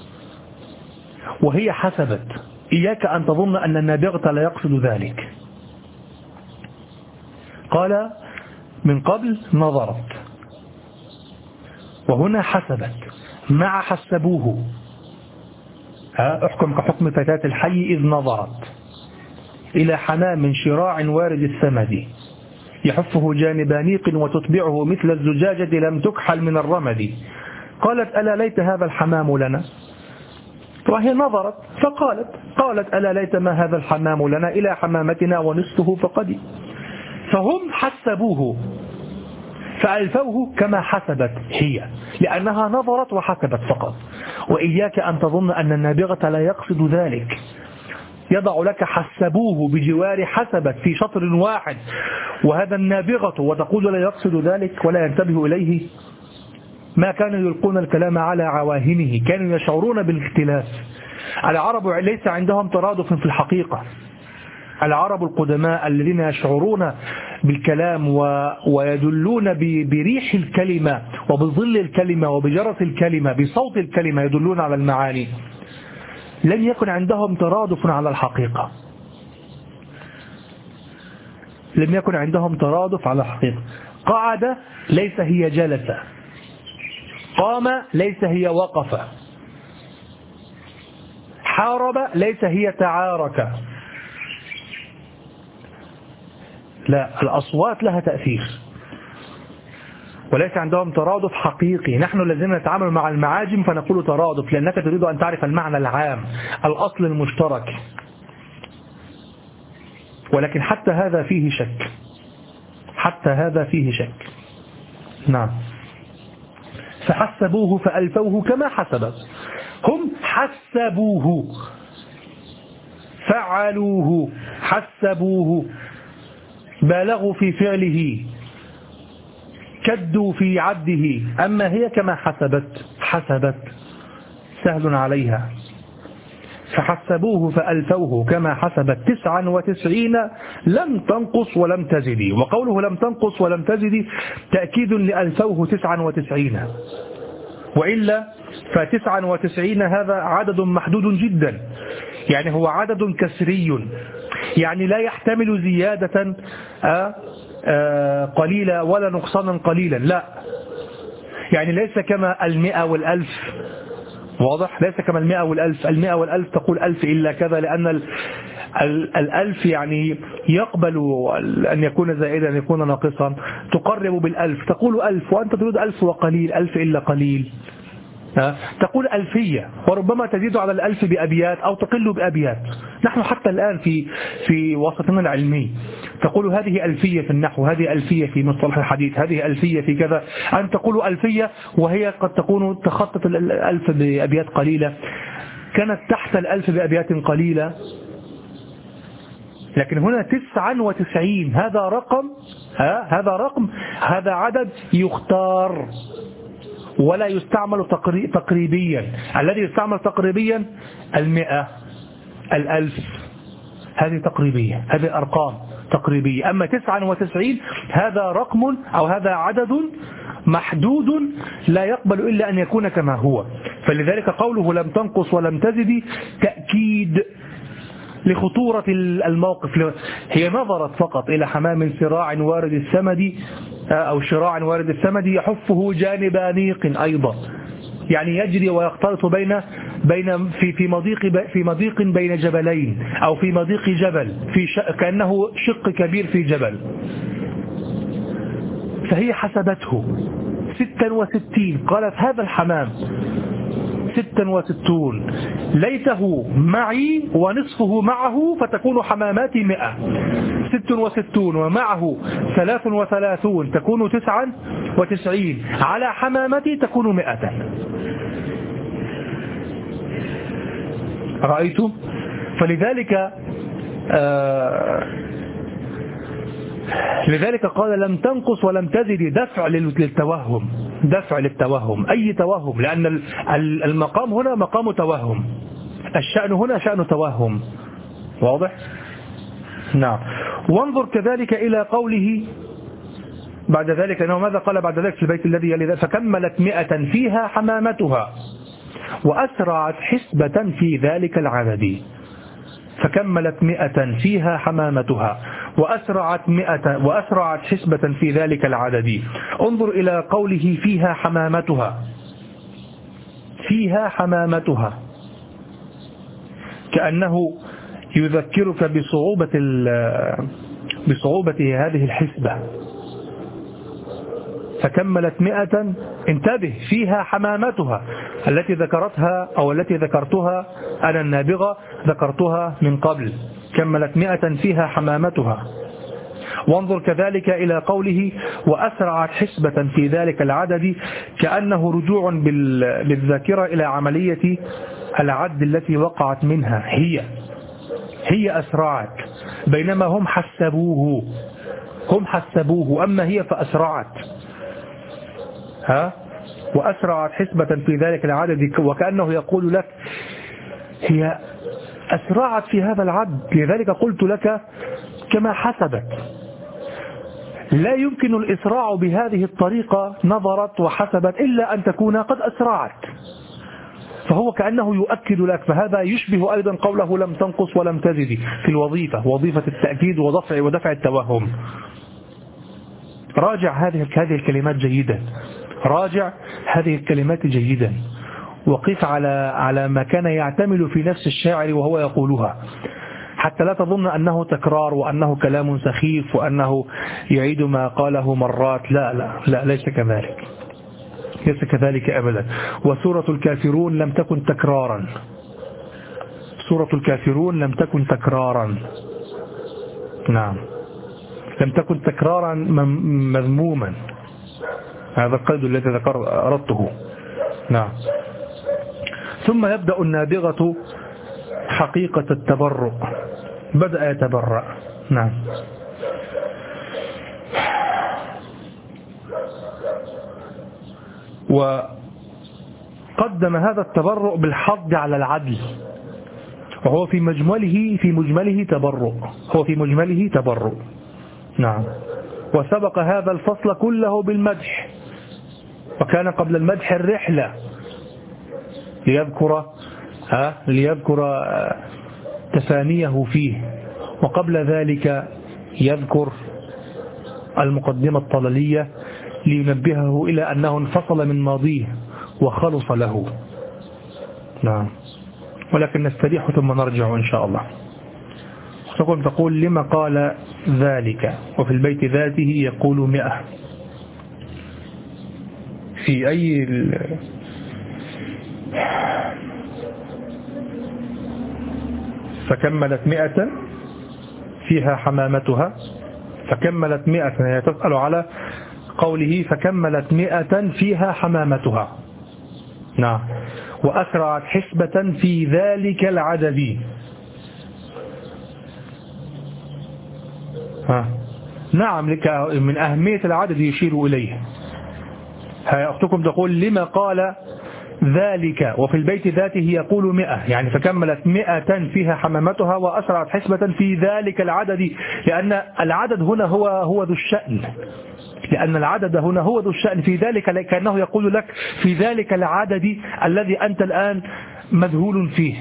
وهي حسبت، إياك أن تظن أن النابغة لا يقصد ذلك. قال من قبل نظرت، وهنا حسبت مع حسبوه. احكم كحكم فتاة الحي إذ نظرت إلى حمام شراع وارد الثمد يحفه جانب نيق وتتبعه مثل الزجاجة لم تكحل من الرمد. قالت ألا ليت هذا الحمام لنا، وهي نظرت قالت ألا ليت ما هذا الحمام لنا إلى حمامتنا ونصفه فقد. فهم حسبوه فألفوه كما حسبت هي، لأنها نظرت وحسبت فقط. وإياك أن تظن أن النابغة لا يقصد ذلك، يضع لك حسبوه بجوار حسبك في شطر واحد وهذا النابغة، وتقول لا يقصد ذلك ولا ينتبه إليه. ما كانوا يلقون الكلام على عواهنه، كانوا يشعرون بالاختلاف. العرب ليس عندهم ترادف في الحقيقة. العرب القدماء الذين يشعرون بالكلام ويدلون بريح الكلمة وبظل الكلمة وبجرس الكلمة بصوت الكلمة يدلون على المعاني، لم يكن عندهم ترادف على الحقيقة. لم يكن عندهم ترادف على الحقيقة. قعد ليس هي جلس، قام ليس هي وقف، حارب ليس هي تعارك. لا، الأصوات لها تأثير وليس عندهم ترادف حقيقي. نحن الذين نتعامل مع المعاجم فنقول ترادف لأنك تريد أن تعرف المعنى العام، الأصل المشترك، ولكن حتى هذا فيه شك، حتى هذا فيه شك. نعم. فحسبوه فألفوه كما حسب. هم حسبوه، فعلوه، حسبوه، بالغوا في فعله، كدوا في عده. أما هي كما حسبت، حسبت سهل عليها. فحسبوه فألفوه كما حسبت 99 لم تنقص ولم تزد. وقوله لم تنقص ولم تزد تأكيد لألفوه 99، وإلا ف99 هذا عدد محدود جدا، يعني هو عدد كسري، يعني لا يحتمل زيادة قليلة ولا نقصانا قليلا. لا، يعني ليس كما 100 والألف، واضح؟ ليس كما 100 والألف. 100 والألف تقول ألف إلا كذا، لأن الألف يعني يقبل أن يكون زائدا أن يكون ناقصا. تقرب بالألف، تقول ألف وأنت تريد ألف وقليل، ألف إلا قليل. تقول ألفية، وربما تزيد على الألف بأبيات أو تقل بأبيات. نحن حتى الآن في وسطنا العلمي تقول هذه ألفية في النحو، هذه ألفية في مصطلح الحديث، هذه ألفية في كذا. أن تقول ألفية وهي قد تكون تخطط الألف بأبيات قليلة، كانت تحت الألف بأبيات قليلة. لكن هنا 99 هذا رقم، هذا عدد يختار ولا يستعمل تقريبيا. الذي يستعمل تقريبيا 100 الألف، هذه تقريبية، هذه أرقام تقريبية. أما 99 هذا رقم أو هذا عدد محدود لا يقبل إلا أن يكون كما هو. فلذلك قوله لم تنقص ولم تزد تأكيد لخطورة الموقف. هي نظرت فقط إلى حمام صراع وارد السمد أو شراع وارد السمد يحفه جانب أنيق أيضا، يعني يجري ويختلط في مضيق بين جبلين أو في مضيق جبل، كأنه شق كبير في جبل. فهي حسبته 66، قالت هذا الحمام 66 ليته معي ونصفه معه فتكون حماماتي 100. 66 ومعه 33 تكون 99، على حمامتي تكون 100. رأيتم؟ فلذلك لذلك قال لم تنقص ولم تزد، دفع للتوهم، أي توهم، لأن المقام هنا مقام توهم، الشأن هنا شأن توهم. واضح؟ نعم. وانظر كذلك إلى قوله بعد ذلك، أنه ماذا قال بعد ذلك في البيت الذي يلي ذلك؟ فكملت 100 فيها حمامتها وأسرعت حسبة في ذلك العدد. فكملت 100 فيها حمامتها وأسرعت حسبة في ذلك العدد. انظر إلى قوله فيها حمامتها، كأنه يذكرك بصعوبة هذه الحسبة. فكملت 100، انتبه، فيها حمامتها التي ذكرتها أو التي ذكرتها أنا النابغة، ذكرتها من قبل. كملت 100 فيها حمامتها. وانظر كذلك إلى قوله وأسرعت حسبة في ذلك العدد، كأنه رجوع بالذاكرة إلى عملية العد التي وقعت منها هي. هي أسرعت، بينما هم حسبوه، أما هي فأسرعت. وأسرعت حسبة في ذلك العدد، وكأنه يقول لك هي أسرعت في هذا العدد، لذلك قلت لك كما حسبت. لا يمكن الإسراع بهذه الطريقة، نظرت وحسبت، إلا أن تكون قد أسرعت. فهو كأنه يؤكد لك، فهذا يشبه أيضا قوله لم تنقص ولم تزد في الوظيفة، وظيفة التأكيد ودفع التوهم. راجع هذه الكلمات جيدا، راجع هذه الكلمات جيدا، وقف على ما كان يعتمل في نفس الشاعر وهو يقولها، حتى لا تظن أنه تكرار وأنه كلام سخيف وأنه يعيد ما قاله مرات. لا لا لا، ليس كذلك، ليس كذلك أبدا. وسورة الكافرون لم تكن تكرارا، سورة الكافرون لم تكن تكرارا، نعم، لم تكن تكرارا مذموما. هذا القيد الذي أردته. نعم. ثم يبدأ النابغة حقيقة التبرؤ، بدأ يتبرأ. نعم. وقدم هذا التبرؤ بالحض على العدل، وهو في مجمله تبرؤ، هو في مجمله تبرؤ. نعم. وسبق هذا الفصل كله بالمدح، وكان قبل المدح الرحلة ليذكر تفانيه فيه، وقبل ذلك يذكر المقدمة الطللية لينبهه إلى أنه انفصل من ماضيه وخلص له. نعم. ولكن نستريح ثم نرجع إن شاء الله. تقول لما قال ذلك، وفي البيت ذاته يقول 100. في أي فكملت 100 فيها حمامتها، فكملت 100، هي تسأل على قوله فكملت 100 فيها حمامتها. نعم. وأسرعت حسبة في ذلك العدد. نعم، لك من أهمية العدد يشير إليه. أختكم تقول لما قال ذلك وفي البيت ذاته يقول 100، يعني فكملت 100 فيها حمامتها وأسرعت حسبة في ذلك العدد، لأن العدد هنا هو ذو الشأن، لأن العدد هنا هو ذو الشأن في ذلك، كأنه يقول لك في ذلك العدد الذي أنت الآن مذهول فيه،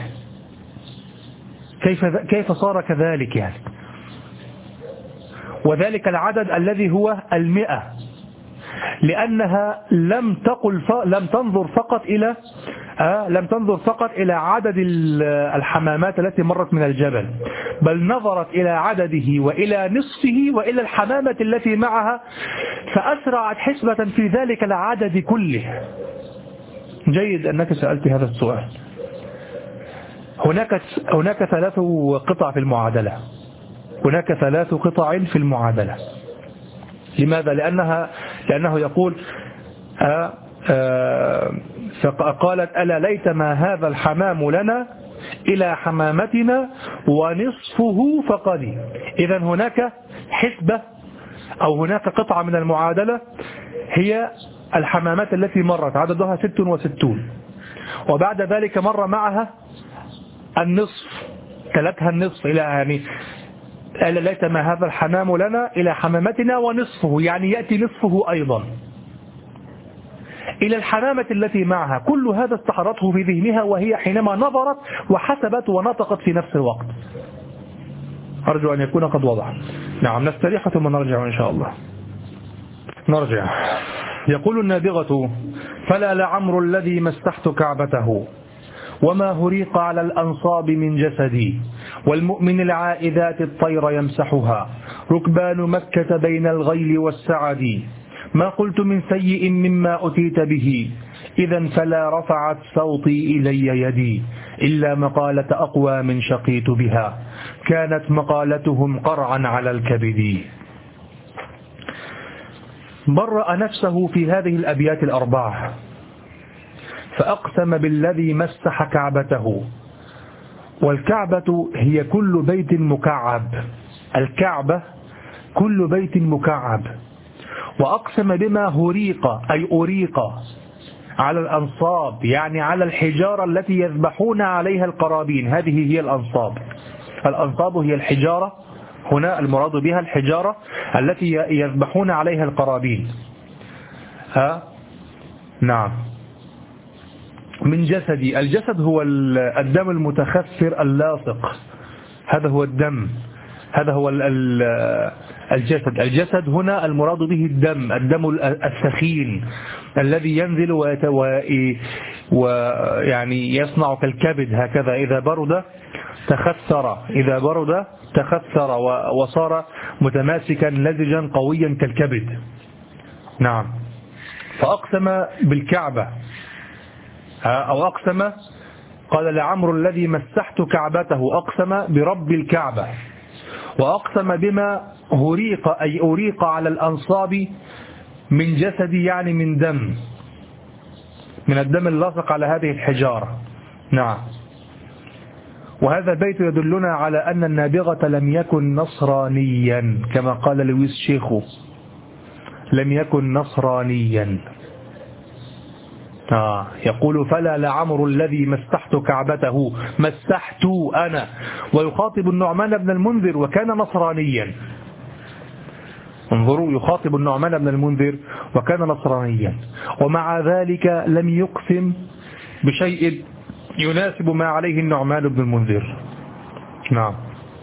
كيف صار كذلك يعني. وذلك العدد الذي هو 100، لأنها لم تنظر فقط إلى عدد الحمامات التي مرت من الجبل، بل نظرت إلى عدده وإلى نصفه وإلى الحمامة التي معها، فأسرعت حسبة في ذلك العدد كله. جيد أنك سألت هذا السؤال. هناك 3 قطع في المعادلة، هناك 3 قطع في المعادلة. لماذا؟ لأنه يقول فقالت ألا ليت ما هذا الحمام لنا إلى حمامتنا ونصفه فقد. إذا هناك حسبة أو هناك قطعة من المعادلة هي الحمامات التي مرت عددها 66، وبعد ذلك مر معها النصف، تلتها النصف إلى يعني ألا ليت ما هذا الحمام لنا إلى حمامتنا ونصفه، يعني يأتي نصفه أيضا إلى الحمامة التي معها. كل هذا استحضرته في ذهنها وهي حينما نظرت وحسبت ونطقت في نفس الوقت. أرجو أن يكون قد وضح. نعم، نستريح ثم نرجع إن شاء الله. نرجع. يقول النابغة فلا لعمر الذي مسحت كعبته وما هريق على الأنصاب من جسدي، والمؤمن العائذات الطير يمسحها ركبان مكة بين الغيل والسعد، ما قلت من سيء مما أتيت به إذا فلا رفعت صوتي إلي يدي إلا مقالة أقوام شقيت بها كانت مقالتهم قرعا على الكبد. برأ نفسه في هذه الأبيات الأربعة، فأقسم بالذي مسح كعبته والكعبة هي كل بيت مكعب، الكعبة كل بيت مكعب. وأقسم بما هريق أي أريق على الأنصاب، يعني على الحجارة التي يذبحون عليها القرابين، هذه هي الأنصاب. الأنصاب هي الحجارة، هنا المراد بها الحجارة التي يذبحون عليها القرابين. نعم. من جسدي، الجسد هو الدم المتخثر اللاصق، هذا هو الدم، هذا هو الجسد. الجسد هنا المراد به الدم الثخين الذي ينزل ويعني يصنع كالكبد هكذا، إذا برد تخثر، إذا برد تخثر وصار متماسكا لزجا قويا كالكبد. نعم. فأقسم بالكعبة أو أقسم، قال لعمرو الذي مسحت كعبته، أقسم برب الكعبة. وأقسم بما هريق أي أريق على الأنصاب من جسدي، يعني من دم، من الدم اللاصق على هذه الحجارة. نعم. وهذا البيت يدلنا على أن النابغة لم يكن نصرانيا كما قال لويس شيخو، لم يكن نصرانيا. يقول فلا لعمر الذي مسحت كعبته، مسحت أنا، ويخاطب النعمان بن المنذر وكان نصرانيا. انظروا، يخاطب النعمان بن المنذر وكان نصرانيا، ومع ذلك لم يقسم بشيء يناسب ما عليه النعمان بن المنذر. نعم.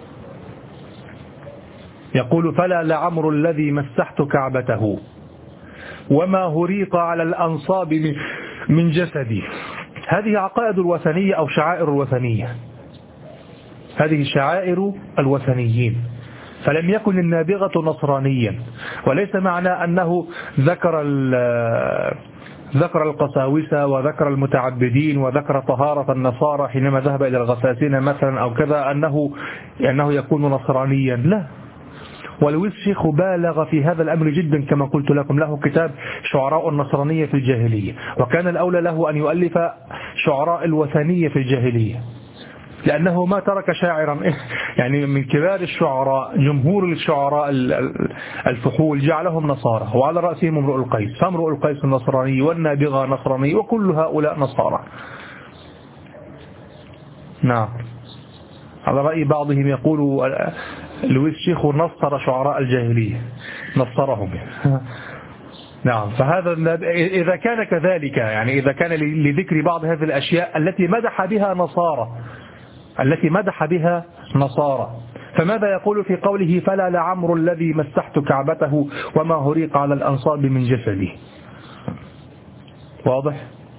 يقول فلا لعمر الذي مسحت كعبته وما هريق على الأنصاب من جسدي. هذه عقائد الوثنية أو شعائر الوثنية، هذه شعائر الوثنيين. فلم يكن النابغة نصرانيا، وليس معنى أنه ذكر القساوسة وذكر المتعبدين وذكر طهارة النصارى حينما ذهب إلى الغساسين مثلا أو كذا أنه يكون نصرانيا، لا. ولويس شيخ بالغ في هذا الأمر جدا، كما قلت لكم له كتاب شعراء النصرانية في الجاهلية، وكان الأولى له أن يؤلف شعراء الوثنية في الجاهلية، لأنه ما ترك شاعرا يعني من كبار الشعراء، جمهور الشعراء الفحول جعلهم نصارى، وعلى رأسهم امرؤ القيس، فامرؤ القيس النصراني والنابغة نصراني وكل هؤلاء نصارى. نعم. على رأي بعضهم يقول لويس شيخ نصر شعراء الجاهلية، نصرهم. نعم. فهذا إذا كان كذلك، يعني إذا كان لذكر بعض هذه الأشياء التي مدح بها نصارى، فماذا يقول في قوله فلا لعمر الذي مسحت كعبته وما هريق على الأنصاب من جسدي؟ واضح.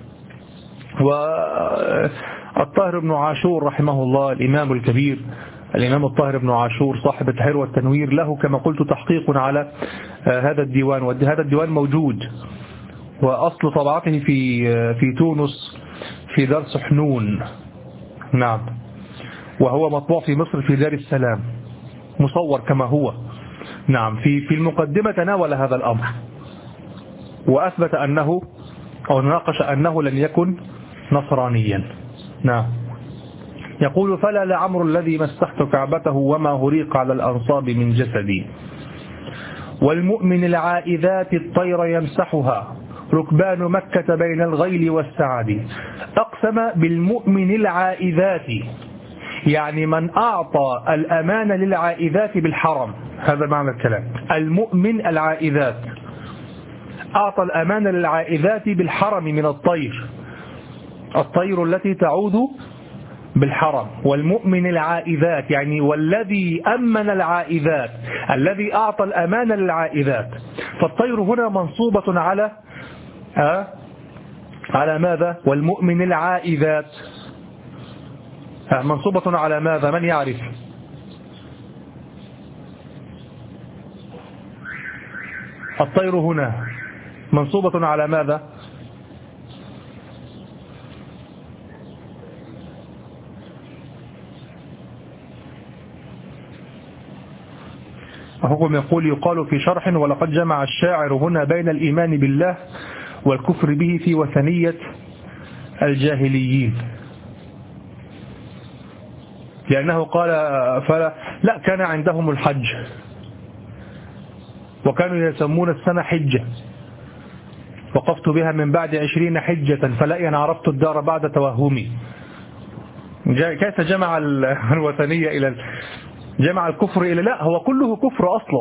والطاهر بن عاشور رحمه الله، الإمام الكبير، الإمام الطاهر بن عاشور صاحب التحرير والتنوير، له كما قلت تحقيق على هذا الديوان، وهذا الديوان موجود، وأصل طبعته في تونس في دار سحنون. نعم. وهو مطبوع في مصر في دار السلام، مصور كما هو. نعم. في المقدمة تناول هذا الأمر وأثبت أنه أو ناقش أنه لم يكن نصرانيا. نعم. يقول فلا لعمر الذي مسحت كعبته وما هريق على الأنصاب من جسدي. والمؤمن العائذات الطير يمسحها ركبان مكة بين الغيل والسعد. أقسم بالمؤمن العائذات، يعني من أعطى الأمان للعائذات بالحرم، هذا معنى الكلام. المؤمن العائذات أعطى الأمان للعائذات بالحرم من الطير التي تعود بالحرم. والمؤمن العائذات يعني والذي أمن العائذات، الذي أعطى الأمان للعائذات. فالطير هنا منصوبة على ماذا؟ والمؤمن العائذات منصوبة على ماذا؟ من يعرف؟ الطير هنا منصوبة على ماذا؟ أخوكم يقول يقال في شرح ولقد جمع الشاعر هنا بين الإيمان بالله والكفر به في وثنية الجاهليين. لأنه قال لا كان عندهم الحج وكانوا يسمون السنة حجة، وقفت بها من بعد 20 حجة فلا أن عرفت الدار بعد توهمي. كيف جمع الوثنية إلى جمع الكفر إلى لا، هو كله كفر أصلا،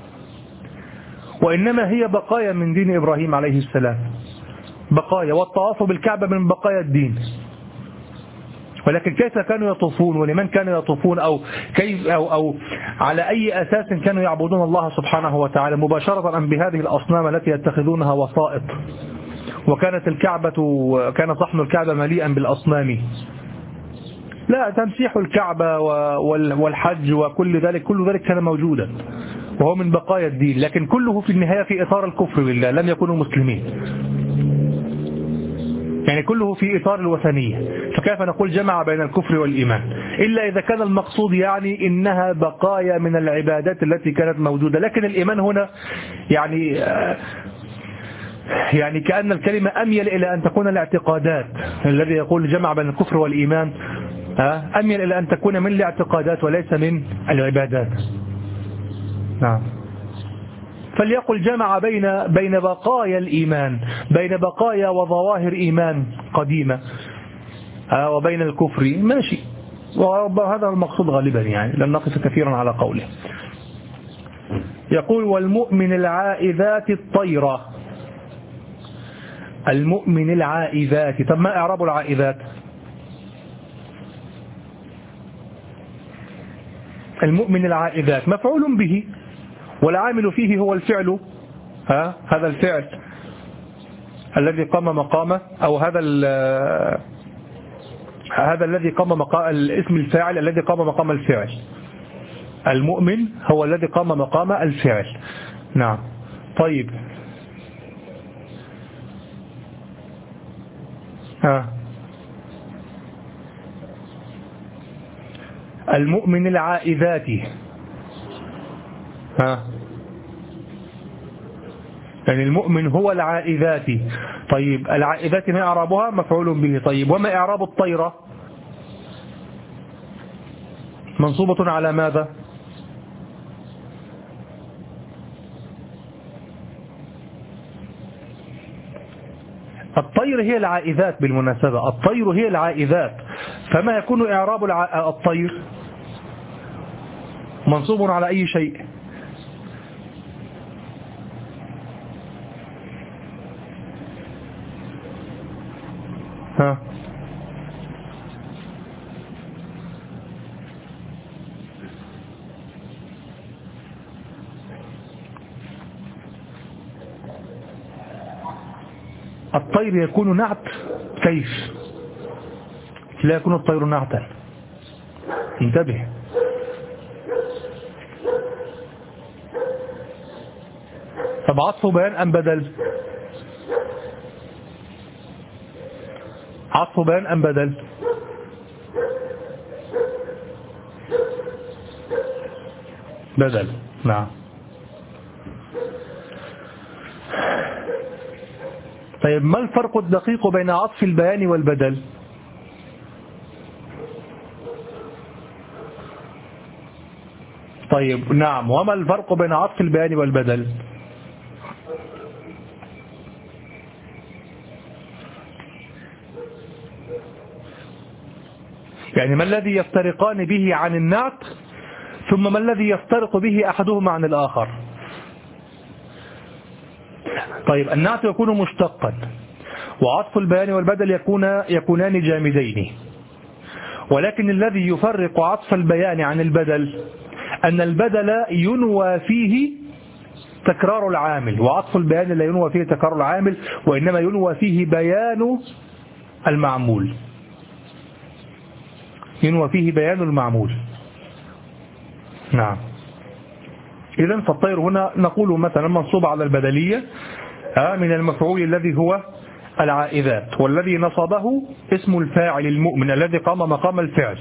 وإنما هي بقايا من دين إبراهيم عليه السلام، بقايا، والطواف بالكعبة من بقايا الدين. ولكن كيف كانوا يطوفون، ولمن كانوا يطوفون، أو كيف أو على أي أساس كانوا يعبدون الله سبحانه وتعالى مباشرة أم بهذه الأصنام التي يتخذونها وسائط؟ وكانت الكعبة، كان صحن الكعبة مليئا بالأصنام. لا، تمسيح الكعبة والحج وكل ذلك، كل ذلك كان موجودا وهو من بقايا الدين، لكن كله في النهاية في إطار الكفر بالله، لم يكونوا مسلمين، يعني كله في إطار الوثنية. فكيف نقول جمع بين الكفر والإيمان إلا إذا كان المقصود يعني إنها بقايا من العبادات التي كانت موجودة. لكن الإيمان هنا يعني كأن الكلمة أميل إلى أن تكون الاعتقادات، الذي يقول جمع بين الكفر والإيمان أميل إلى أن تكون من الاعتقادات وليس من العبادات. نعم. فليقل جمع بين بقايا الإيمان، بين بقايا وظواهر إيمان قديمة وبين الكفر، ماشي، وهذا المقصود غالبا، يعني لم نقف كثيرا على قوله. يقول والمؤمن العائذات الطيرة، المؤمن العائذات. طب ما إعراب العائذات؟ المؤمن العائذات مفعول به، والعامل فيه هو الفعل، هذا الفعل الذي قام مقامه، أو هذا الذي قام مقام الاسم الفاعل الذي قام مقام الفعل. المؤمن هو الذي قام مقام الفعل. نعم. طيب، المؤمن العائذات، يعني المؤمن هو العائذات. طيب، العائذات ما إعرابها؟ مفعول به. طيب، وما إعراب الطيرة؟ منصوبة على ماذا؟ الطير هي العائذات بالمناسبة، الطير هي العائذات، فما يكون إعراب الطير؟ منصوب على أي شيء؟ الطير يكون نعت؟ كيف لا يكون الطير نعتا؟ انتبه. طب عطف بيان أم بدل؟ عطف بيان أم بدل؟ بدل. نعم. طيب، ما الفرق الدقيق بين عطف البيان والبدل؟ طيب، نعم، وما الفرق بين عطف البيان والبدل؟ يعني ما الذي يفترقان به عن النعت، ثم ما الذي يفترق به أحدهما عن الآخر؟ طيب، النعت يكون مشتقا، وعطف البيان والبدل يكونان جامدين، ولكن الذي يفرق عطف البيان عن البدل أن البدل ينوى فيه تكرار العامل، وعطف البيان لا ينوى فيه تكرار العامل، وإنما ينوى فيه بيان المعمول، ينوى فيه بيان المعمول. نعم. إذن فالطير هنا نقول مثلا منصوب على البدلية من المفعول الذي هو العائذات، والذي نصبه اسم الفاعل المؤمن الذي قام مقام الفعل.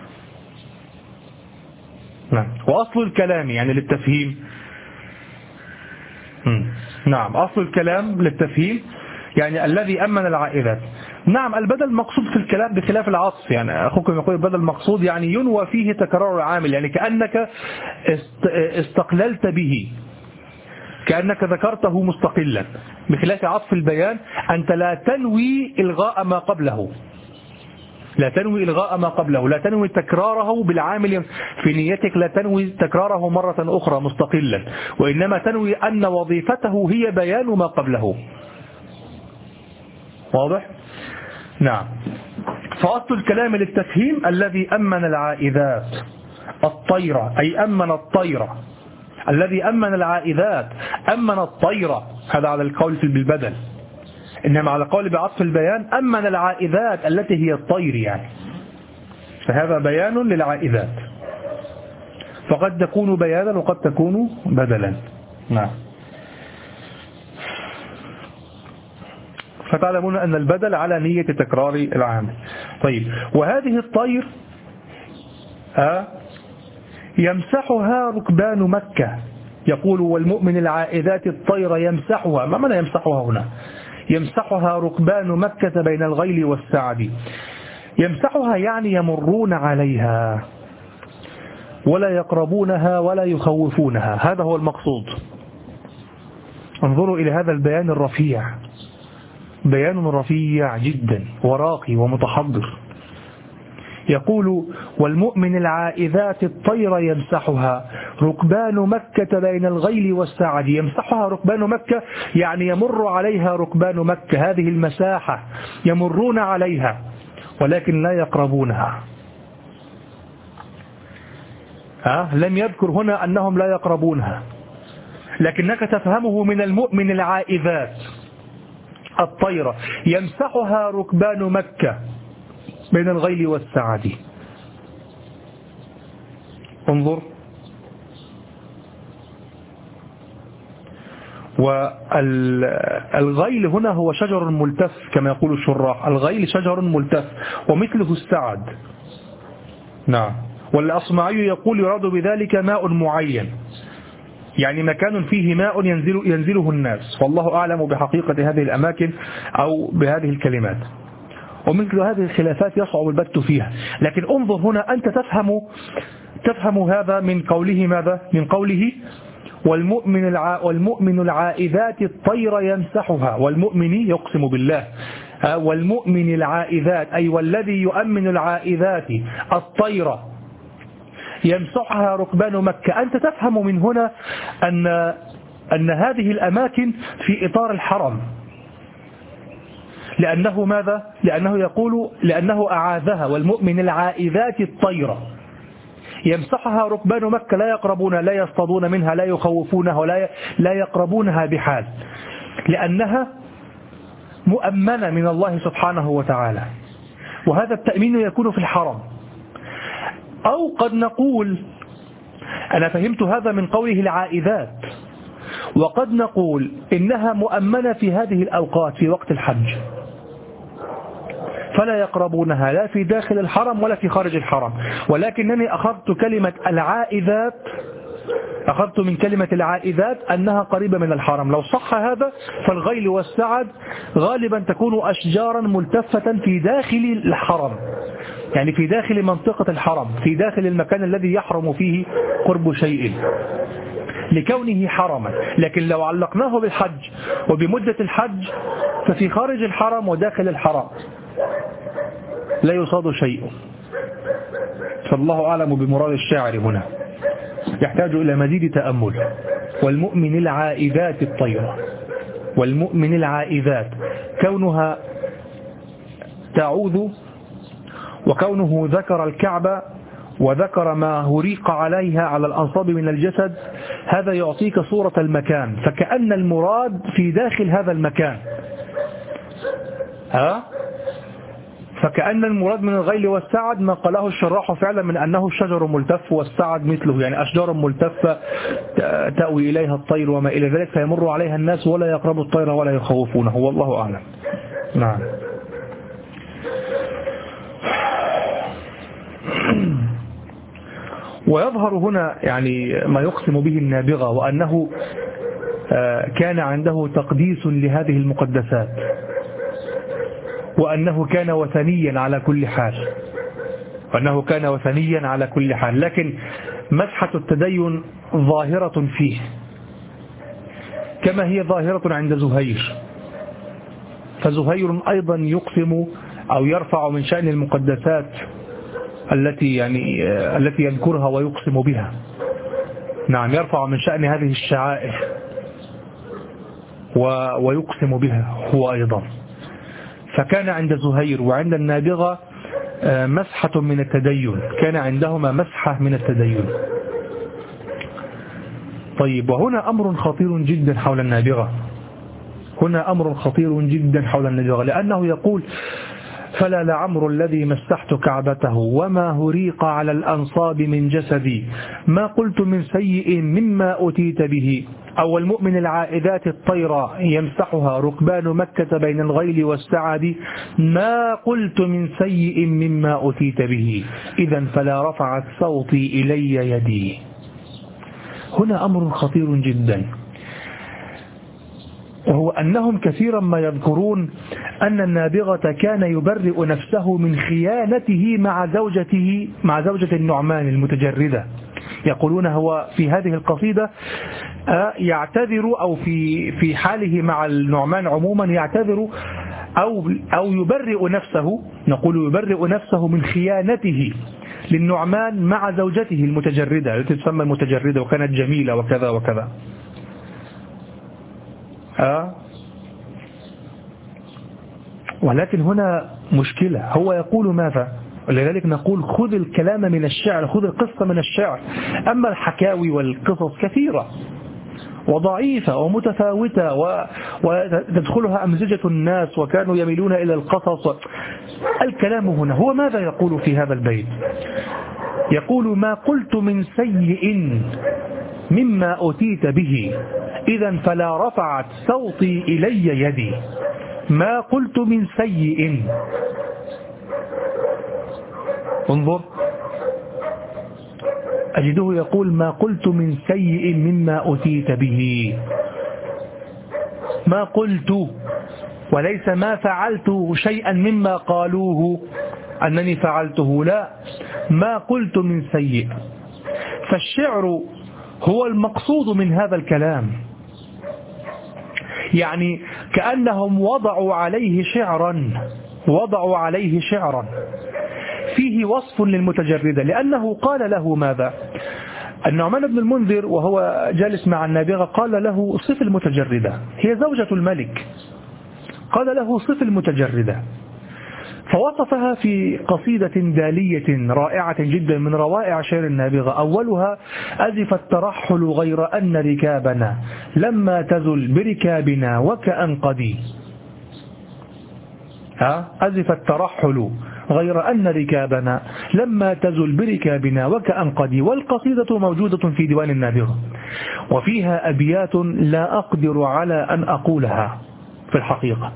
نعم. وأصل الكلام يعني للتفهيم. نعم، أصل الكلام للتفهيم يعني الذي أمن العائذات. نعم البدل مقصود في الكلام بخلاف العطف، يعني أخوكم يقول البدل مقصود يعني ينوى فيه تكرار العامل، يعني كأنك استقللت به، كأنك ذكرته مستقلا، بخلاف عطف البيان أنت لا تنوي إلغاء ما قبله، لا تنوي إلغاء ما قبله، لا تنوي تكراره بالعامل في نيتك، لا تنوي تكراره مرة أخرى مستقلا، وإنما تنوي أن وظيفته هي بيان ما قبله. واضح؟ نعم. فأصل الكلام للتفهيم الذي أمن العائذات الطيرة، أي أمن الطيرة، الذي أمن العائذات أمن الطيرة، هذا على القول بالبدل، إنما على قول بعطف البيان أمن العائذات التي هي الطير يعني، فهذا بيان للعائذات، فقد تكون بيانا وقد تكون بدلا. نعم. فتعلمون أن البدل على نية تكرار العامل. طيب، وهذه الطير يمسحها ركبان مكة، يقول والمؤمن العائذات الطير يمسحها. ما معنى يمسحها هنا؟ يمسحها ركبان مكة بين الغيل والسعد. يمسحها يعني يمرون عليها ولا يقربونها ولا يخوفونها، هذا هو المقصود. انظروا إلى هذا البيان الرفيع، بيان رفيع جدا وراقي ومتحضر. يقول والمؤمن العائذات الطير يمسحها ركبان مكة بين الغيل والسعد. يمسحها ركبان مكة يعني يمر عليها ركبان مكة، هذه المساحة يمرون عليها ولكن لا يقربونها. لم يذكر هنا أنهم لا يقربونها، لكنك تفهمه من المؤمن العائذات الطيرة يمسحها ركبان مكة بين الغيل والسعد. انظر، والغيل هنا هو شجر ملتف كما يقول الشراح، الغيل شجر ملتف ومثله السعد. نعم. والأصمعي يقول يراد بذلك ماء معين، يعني مكان فيه ماء ينزله الناس، والله أعلم بحقيقة هذه الأماكن أو بهذه الكلمات. ومثل هذه الخلافات يصعب البت فيها، لكن انظر هنا أنت تفهم هذا من قوله ماذا؟ من قوله والمؤمن العائذات الطير يمسحها، والمؤمن يقسم بالله، والمؤمن العائذات أي والذي يؤمن العائذات الطير يمسحها ركبان مكة. أنت تفهم من هنا أن هذه الأماكن في إطار الحرم، لأنه ماذا؟ لأنه يقول لأنه أعاذها، والمؤمن العائذات الطيرة يمسحها ركبان مكة، لا يقربونها، لا يصطادون منها، لا يخوفونها، لا يقربونها بحال، لأنها مؤمنة من الله سبحانه وتعالى، وهذا التأمين يكون في الحرم. أو قد نقول أنا فهمت هذا من قوله العائذات، وقد نقول إنها مؤمنة في هذه الأوقات في وقت الحج، فلا يقربونها لا في داخل الحرم ولا في خارج الحرم. ولكنني أخذت كلمة العائذات، أخذت من كلمة العائذات أنها قريبة من الحرم. لو صح هذا فالغيل والسعد غالبا تكون أشجارا ملتفة في داخل الحرم، يعني في داخل منطقة الحرم، في داخل المكان الذي يحرم فيه قرب شيء لكونه حرما. لكن لو علقناه بالحج وبمدة الحج ففي خارج الحرم وداخل الحرم لا يصاد شيء. فالله أعلم بمراد الشاعر هنا، يحتاج إلى مزيد تأمل. والمؤمن العائذات الطيرة، والمؤمن العائذات كونها تعوذ، وكونه ذكر الكعبة وذكر ما هريق عليها على الأنصاب من الجسد، هذا يعطيك صورة المكان، فكأن المراد في داخل هذا المكان. فكأن المراد من الغيل والسعد ما قاله الشراح فعلا من أنه الشجر ملتف والسعد مثله، يعني أشجار ملتفة تأوي إليها الطير وما إلى ذلك، فيمر عليها الناس ولا يقربوا الطير ولا يخوفونه، والله أعلم. نعم. ويظهر هنا يعني ما يقسم به النابغة، وأنه كان عنده تقديس لهذه المقدسات، وأنه كان وثنيا على كل حال، لكن مسحة التدين ظاهرة فيه كما هي ظاهرة عند زهير. فزهير أيضا يقسم أو يرفع من شأن المقدسات التي يذكرها ويقسم بها. نعم، يرفع من شأن هذه الشعائر ويقسم بها هو أيضا. فكان عند زهير وعند النابغة مسحة من التدين، كان عندهما مسحة من التدين. طيب، وهنا أمر خطير جدا حول النابغة، لأنه يقول: فلا لعمر الذي مسحت كعبته وما هريق على الأنصاب من جسدي، ما قلت من سيء مما أتيت به. أو المؤمن العائدات الطير يمسحها ركبان مكة بين الغيل والسعد، ما قلت من سيء مما أتيت به، إذا فلا رفعت صوتي إلي يدي. هنا أمر خطير جدا، وهو أنهم كثيرا ما يذكرون أن النابغة كان يبرئ نفسه من خيانته مع زوجة النعمان المتجردة. يقولون هو في هذه القصيدة يعتذر، أو في حاله مع النعمان عموما يعتذر أو يبرئ نفسه، نقول يبرئ نفسه من خيانته للنعمان مع زوجته المتجردة التي تسمى المتجردة، وكانت جميلة وكذا وكذا. ولكن هنا مشكلة، هو يقول ماذا؟ ولذلك نقول خذ الكلام من الشعر، خذ القصة من الشعر. أما الحكاوي والقصص كثيرة وضعيفة ومتفاوتة وتدخلها أمزجة الناس، وكانوا يميلون إلى القصص. الكلام هنا هو ماذا يقول في هذا البيت؟ يقول: ما قلت من سيء مما أتيت به، إذا فلا رفعت صوتي إلي يدي. ما قلت من سيء، انظر، أجده يقول: ما قلت من سيء مما أتيت به. ما قلت، وليس ما فعلت شيئا مما قالوه أنني فعلته، لا، ما قلت من سيء. فالشعر هو المقصود من هذا الكلام، يعني كأنهم وضعوا عليه شعرا فيه وصف للمتجردة، لأنه قال له ماذا؟ النعمان بن المنذر وهو جالس مع النابغة قال له: صف المتجردة، هي زوجة الملك، قال له: صف المتجردة. فوصفها في قصيدة دالية رائعة جدا من روائع شعر النابغة. أولها: أزف الترحل غير أن ركابنا لما تزل بركابنا وكأنقدي. أزف الترحل غير أن ركابنا لما تزل بركابنا وكأنقدي. والقصيدة موجودة في ديوان النابغة، وفيها أبيات لا أقدر على أن أقولها، في الحقيقة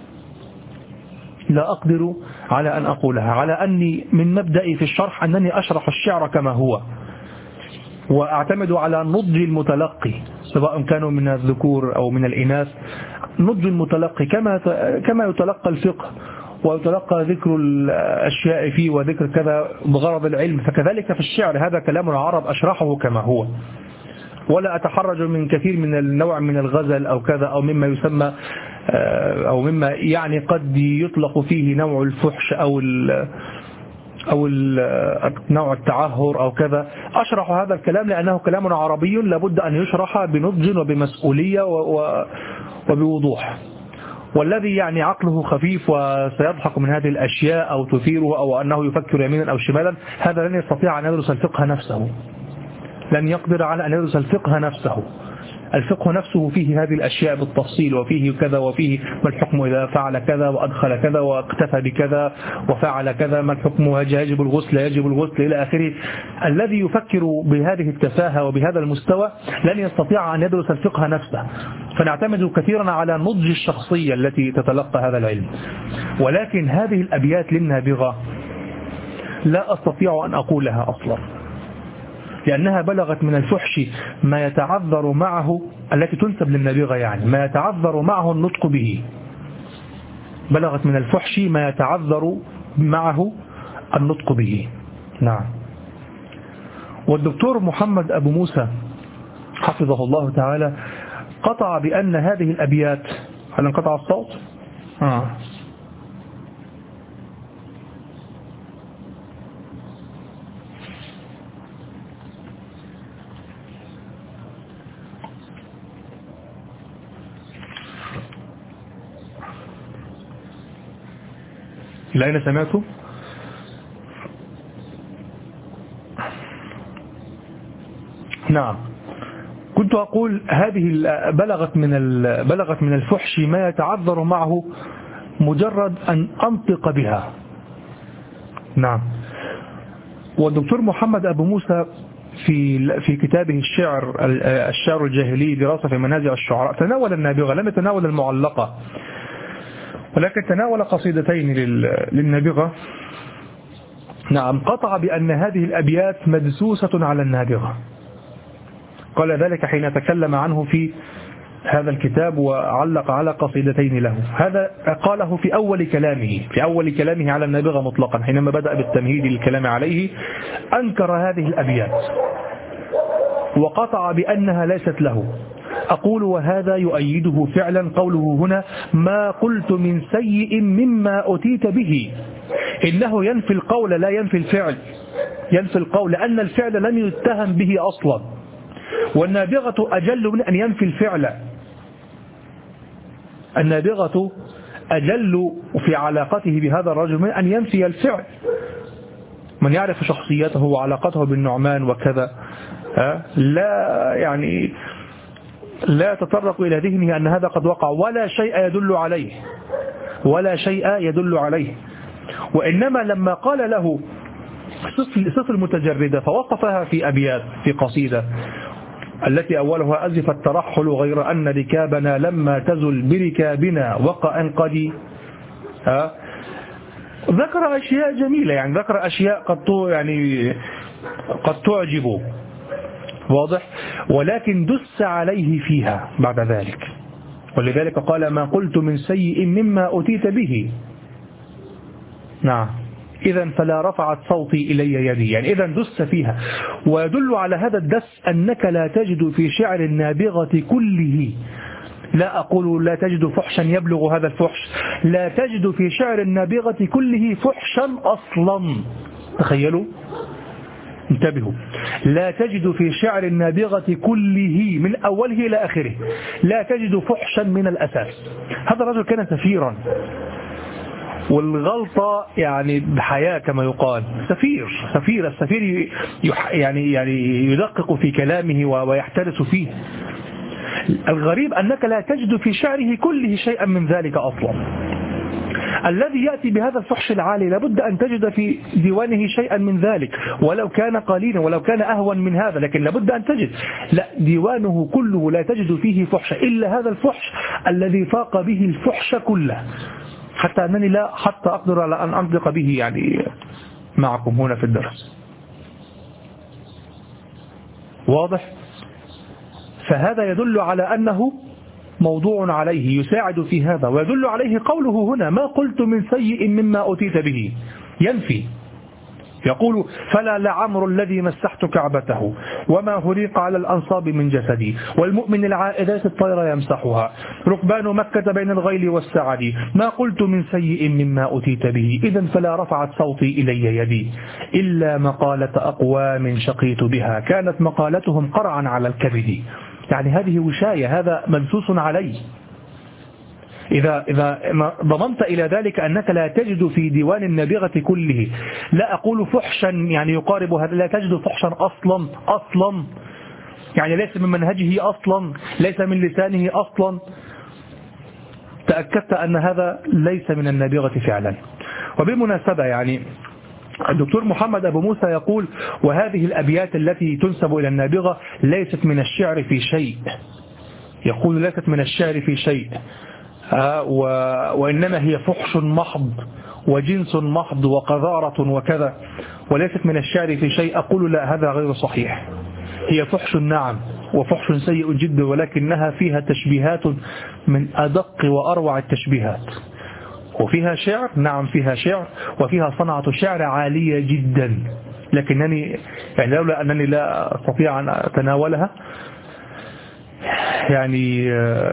لا أقدر على أن أقولها، على أني من مبدئي في الشرح أنني أشرح الشعر كما هو، وأعتمد على نضج المتلقي سواء كانوا من الذكور أو من الإناث. نضج المتلقي كما يتلقى الفقه ويتلقى ذكر الأشياء فيه وذكر كذا بغرض العلم، فكذلك في الشعر هذا كلام العرب أشرحه كما هو، ولا أتحرج من كثير من النوع من الغزل أو كذا، أو مما يسمى أو مما يعني قد يطلق فيه نوع الفحش أو نوع التعهر أو كذا. أشرح هذا الكلام لأنه كلام عربي لابد أن يشرح بنضج وبمسؤولية وبوضوح. والذي يعني عقله خفيف وسيضحك من هذه الأشياء أو تثيره أو أنه يفكر يمينا أو شمالا، هذا لن يستطيع أن يدرس الفقه نفسه، لن يقدر على أن يدرس الفقه نفسه. الفقه نفسه فيه هذه الأشياء بالتفصيل، وفيه كذا، وفيه ما الحكم إذا فعل كذا وأدخل كذا واكتفى بكذا وفعل كذا، ما الحكم، يجب الغسل، يجب الغسل إلى آخره. الذي يفكر بهذه التفاهة وبهذا المستوى لن يستطيع أن يدرس الفقه نفسه. فنعتمد كثيرا على نضج الشخصية التي تتلقى هذا العلم. ولكن هذه الأبيات للنابغة لا أستطيع أن أقولها أصلا، لأنها بلغت من الفحش ما يتعذر معه، التي تنسب للنابغة يعني ما يتعذر معه النطق به، بلغت من الفحش ما يتعذر معه النطق به. نعم. والدكتور محمد أبو موسى حفظه الله تعالى قطع بأن هذه الأبيات، هل انقطع الصوت؟ إلى أين سمعتوا؟ نعم. كنت أقول هذه بلغت من الفحش ما يتعذر معه مجرد أن أنطق بها. نعم. والدكتور محمد أبو موسى في كتابه الشعر الجاهلي دراسة في منازع الشعراء تناول النابغة، لم يتناول المعلقة، ولكن تناول قصيدتين للنابغة. نعم. قطع بأن هذه الأبيات مدسوسة على النابغة، قال ذلك حين تكلم عنه في هذا الكتاب وعلق على قصيدتين له. هذا قاله في أول كلامه على النابغة مطلقا، حينما بدأ بالتمهيد للكلام عليه أنكر هذه الأبيات وقطع بأنها ليست له. أقول وهذا يؤيده فعلا قوله هنا ما قلت من سيء مما أتيت به، إنه ينفي القول لا ينفي الفعل، ينفي القول لأن الفعل لم يتهم به أصلا، والنابغة أجل من أن ينفي الفعل، النابغة أجل في علاقته بهذا الرجل من أن ينفي الفعل. من يعرف شخصيته وعلاقته بالنعمان وكذا لا يتطرق إلى ذهنه أن هذا قد وقع، ولا شيء يدل عليه، وإنما لما قال له صف المتجردة فوقفها في أبيات في قصيدة التي أولها أزف الترحل غير أن ركابنا لما تزل بركابنا وقع قد ذكر أشياء جميلة، يعني ذكر أشياء قد تعجب، واضح، ولكن دس عليه فيها بعد ذلك، ولذلك قال ما قلت من سيء مما أتيت به. نعم. إذا فلا رفعت صوتي إلي يدي، يعني إذا دس فيها. ويدل على هذا الدس أنك لا تجد في شعر النابغة كله، لا أقول لا تجد فحشا يبلغ هذا الفحش، لا تجد في شعر النابغة كله فحشا أصلا. تخيلوا، انتبهوا، لا تجد في شعر النابغة كله من أوله إلى آخره لا تجد فحشا من الأساس. هذا الرجل كان سفيرا، والغلطة يعني بحياة كما يقال، السفير يعني يدقق في كلامه ويحترس فيه. الغريب أنك لا تجد في شعره كله شيئا من ذلك أصلا. الذي يأتي بهذا الفحش العالي لابد أن تجد في ديوانه شيئا من ذلك، ولو كان قليلا ولو كان أهون من هذا، لكن لابد أن تجد. لا، ديوانه كله لا تجد فيه فحش إلا هذا الفحش الذي فاق به الفحش كله، حتى أنني لا حتى أقدر على أن أنطق به يعني معكم هنا في الدرس. واضح؟ فهذا يدل على أنه موضوع عليه يساعد في هذا، ويدل عليه قوله هنا ما قلت من سيء مما أتيت به، ينفي، يقول فلا لعمر الذي مسحت كعبته وما هريق على الأنصاب من جسدي والمؤمن العائدات الطير يمسحها ركبان مكة بين الغيل والسعد ما قلت من سيء مما أتيت به. إذن فلا رفعت صوتي إلي يدي إلا مقالة أقوام شقيت بها كانت مقالتهم قرعا على الكبد. يعني هذه وشاية، هذا مدسوس عليه. إذا ضمنت إلى ذلك أنك لا تجد في ديوان النابغة كله، لا أقول فحشا يعني يقارب هذا، لا تجد فحشا أصلا يعني ليس من منهجه أصلا، ليس من لسانه أصلا، تأكدت أن هذا ليس من النابغة فعلا. وبالمناسبة يعني الدكتور محمد أبو موسى يقول وهذه الأبيات التي تنسب إلى النابغة ليست من الشعر في شيء، يقول ليست من الشعر في شيء، وإنما هي فحش محض وجنس محض وقذارة وكذا وليست من الشعر في شيء، أقول لا، هذا غير صحيح. هي فحش نعم، وفحش سيء جدا، ولكنها فيها تشبيهات من أدق وأروع التشبيهات. وفيها شعر، نعم فيها شعر، وفيها صنعة شعر عالية جدا، لكنني يعني لولا أنني لا أستطيع أن أتناولها يعني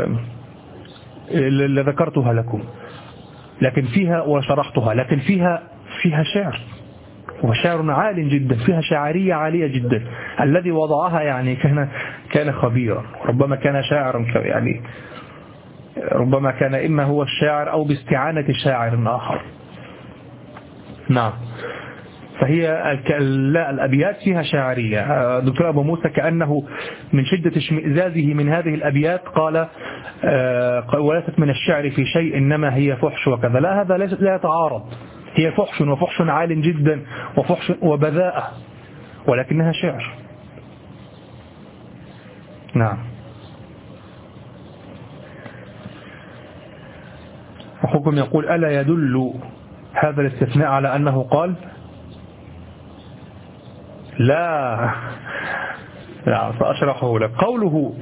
لذكرتها لكم، لكن فيها وشرحتها، لكن فيها شعر، وشعر عال جدا، فيها شاعرية عالية جدا. الذي وضعها يعني كان خبيرا، ربما كان شاعرا، يعني ربما كان إما هو الشاعر أو باستعانة شاعر آخر. نعم. فهي الأبيات فيها شاعرية. دكتور أبو موسى كأنه من شدة اشمئزازه من هذه الأبيات قال وليست من الشعر في شيء إنما هي فحش وكذا. لا، هذا لا يتعارض. هي فحش، وفحش عال جدا، وفحش وبذاءة، ولكنها شعر. نعم. أخوكم يقول ألا يدل هذا الاستثناء على أنه قال؟ لا سأشرحه لك. قوله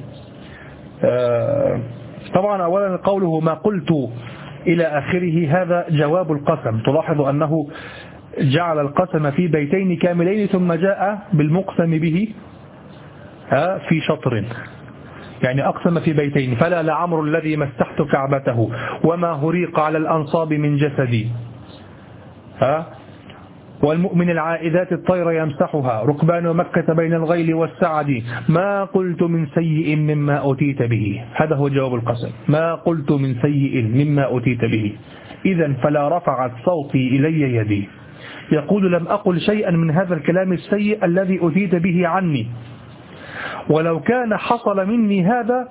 طبعا أولا قوله ما قلت إلى آخره هذا جواب القسم. تلاحظ أنه جعل القسم في بيتين كاملين ثم جاء بالمقسم به في شطر، يعني أقسم في بيتين. فلا لعمر الذي مسحت كعبته وما هريق على الأنصاب من جسدي، والمؤمن العائذات الطير يمسحها ركبان مكة بين الغيل والسعد ما قلت من سيء مما أتيت به. هذا هو جواب القسم، ما قلت من سيء مما أتيت به. إذن فلا رفعت صوتي إلي يدي. يقول لم أقل شيئا من هذا الكلام السيء الذي أتيت به عني، ولو كان حصل مني هذا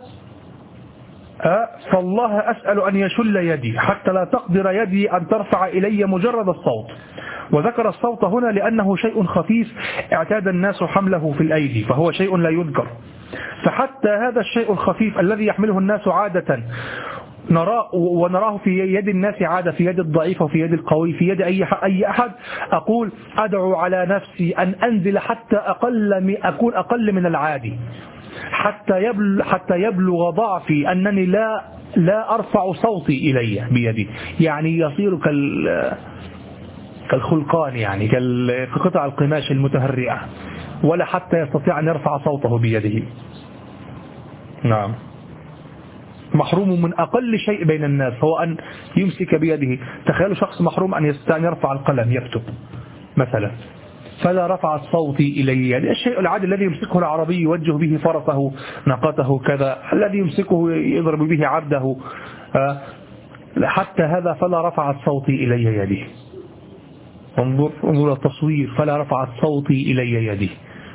فالله أسأل أن يشل يدي حتى لا تقدر يدي أن ترفع إلي مجرد الصوت. وذكر الصوت هنا لأنه شيء خفيف اعتاد الناس حمله في الأيدي، فهو شيء لا يذكر. فحتى هذا الشيء الخفيف الذي يحمله الناس عادة ونراه في يد الناس عادة، في يد الضعيف وفي يد القوي، في يد أي أحد، أقول أدعو على نفسي أن أنزل حتى أكون أقل من العادي، حتى يبلغ ضعفي أنني لا أرفع صوتي إلي بيدي، يعني يصير كالخلقان، يعني كقطع القماش المتهرئة، ولا حتى يستطيع أن يرفع صوته بيده. نعم. محروم من أقل شيء بين الناس هو أن يمسك بيده. تخيلوا شخص محروم أن يستطيع أن يرفع القلم يكتب مثلا، فلا رفعت صوتي إلي يدي. الشيء العادي الذي يمسكه العربي يوجه به فرسه ناقته كذا، الذي يمسكه يضرب به عبده، حتى هذا فلا رفعت صوتي إلي يدي. انظر التصوير، فلا رفعت صوتي إلي يدي.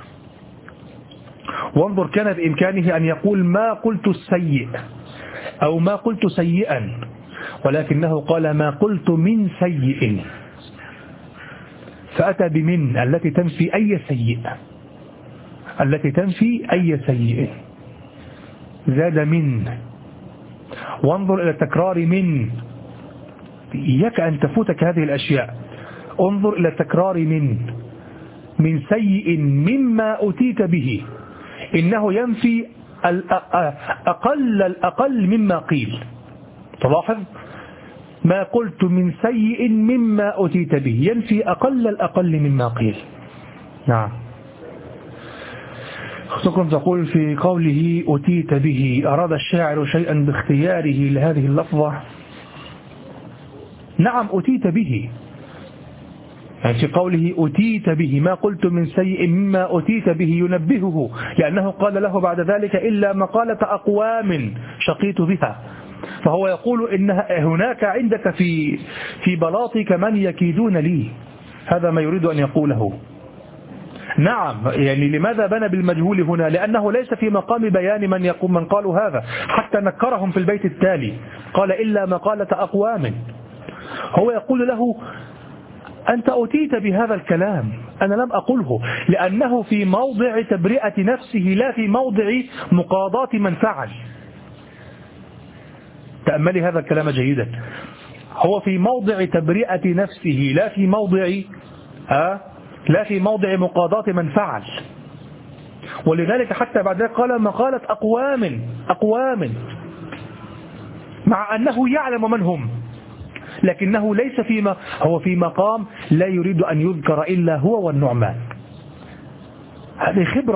وانظر كان بإمكانه أن يقول ما قلت السيء أو ما قلت سيئا، ولكنه قال ما قلت من سيء، فأتى بمن التي تنفي أي سيء، التي تنفي أي سيء، زاد من. وانظر إلى تكرار إياك أن تفوتك هذه الأشياء. انظر إلى تكرار من سيء مما أتيت به، إنه ينفي الأقل مما قيل. تلاحظ ما قلت من سيء مما أتيت به ينفي الأقل مما قيل. نعم. أختكم تقول في قوله أتيت به أراد الشاعر شيئا باختياره لهذه اللفظة؟ نعم أتيت به، يعني في قوله أتيت به ما قلت من سيء مما أتيت به ينبهه، لأنه قال له بعد ذلك إلا مقالة أقوام شقيت بها. فهو يقول إن هناك عندك في بلاطك من يكيدون لي، هذا ما يريد أن يقوله. نعم، يعني لماذا بنى بالمجهول هنا؟ لأنه ليس في مقام بيان من قالوا هذا، حتى نكرهم في البيت التالي قال إلا مقالة أقوام. هو يقول له أنت أتيت بهذا الكلام، أنا لم أقوله، لأنه في موضع تبرئة نفسه لا في موضع مقاضاة من فعل. تأملي هذا الكلام جيدا. هو في موضع تبرئة نفسه، لا في موضع مقاضاة من فعل. ولذلك حتى بعد ذلك قال مقالة أقوام مع أنه يعلم من هم، لكنه ليس هو في مقام لا يريد أن يذكر إلا هو والنعمان. هذه خبرة،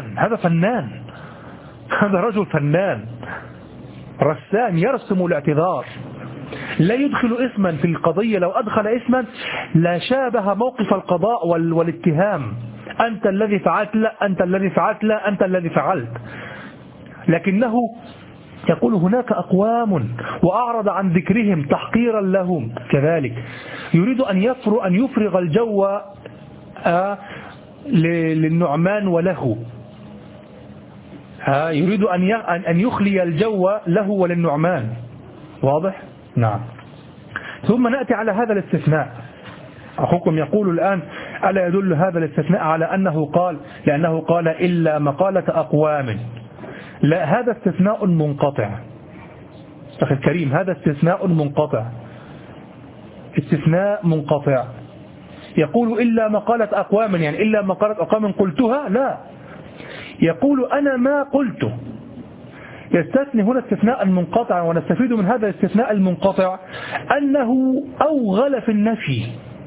هذا رجل فنان رسام يرسم الاعتذار، لا يدخل اسما في القضية. لو أدخل اسما لا شابه موقف القضاء والاتهام، أنت الذي فعلت، لا أنت الذي فعلت، لا أنت الذي فعلت. لكنه يقول هناك أقوام وأعرض عن ذكرهم تحقيرا لهم. كذلك يريد أن يفرغ الجو للنعمان وله، يريد أن يخلي الجو له وللنعمان. واضح؟ نعم. ثم نأتي على هذا الاستثناء. أخوكم يقول الآن ألا يدل هذا الاستثناء على أنه قال، لأنه قال إلا مقالة أقوام. لا، هذا استثناء منقطع أخي الكريم، هذا استثناء منقطع. يقول إلا مقالة أقوام، يعني إلا مقالة أقوام قلتها، لا، يقول أنا ما قلت. يستثني هنا استثناء منقطع، ونستفيد من هذا الاستثناء المنقطع أنه أوغل في النفي.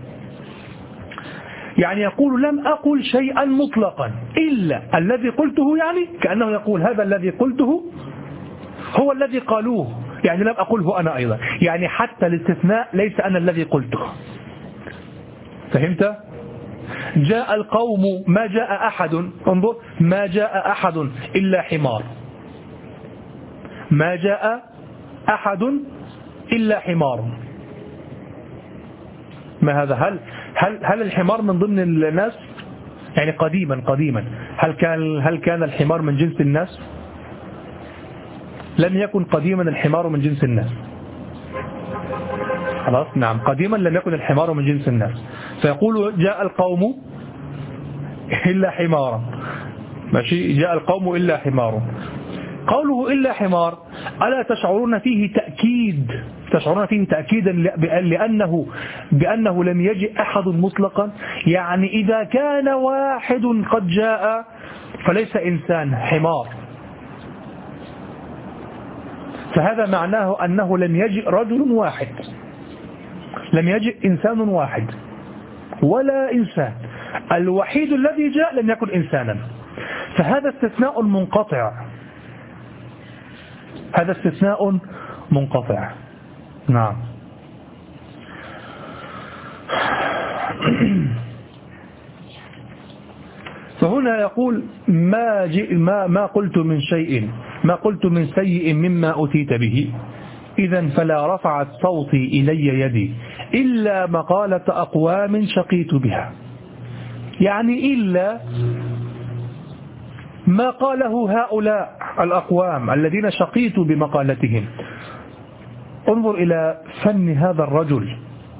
يعني يقول لم أقل شيئا مطلقا إلا الذي قلته، يعني كأنه يقول هذا الذي قلته هو الذي قالوه، يعني لم أقله أنا أيضا، يعني حتى الاستثناء ليس أنا الذي قلته. فهمت؟ جاء القوم، ما جاء أحد، انظر، ما جاء أحد إلا حمار، ما جاء أحد إلا حمار. ما هذا؟ هل الحمار من ضمن الناس؟ يعني قديما هل كان الحمار من جنس الناس؟ لم يكن قديما الحمار من جنس الناس. خلاص، نعم، قديما لم يكن الحمار من جنس الناس. فيقول جاء القوم إلا حمارا، ماشي، جاء القوم إلا حمار. قوله إلا حمار ألا تشعرون فيه تأكيدا بأنه لم يجئ أحد مطلقا؟ يعني إذا كان واحد قد جاء فليس إنسان، حمار. فهذا معناه أنه لم يجئ رجل واحد، لم يجئ إنسان واحد ولا إنسان، الوحيد الذي جاء لم يكن إنسانا. فهذا استثناء منقطع، هذا استثناء منقطع. نعم. فهنا يقول ما قلت من شيء، ما قلت من سيء مما أتيت به، إذا فلا رفعت صوتي إلي يدي إلا مقالة أقوام شقيت بها. يعني إلا ما قاله هؤلاء الأقوام الذين شقيت بمقالتهم. انظر إلى فن هذا الرجل،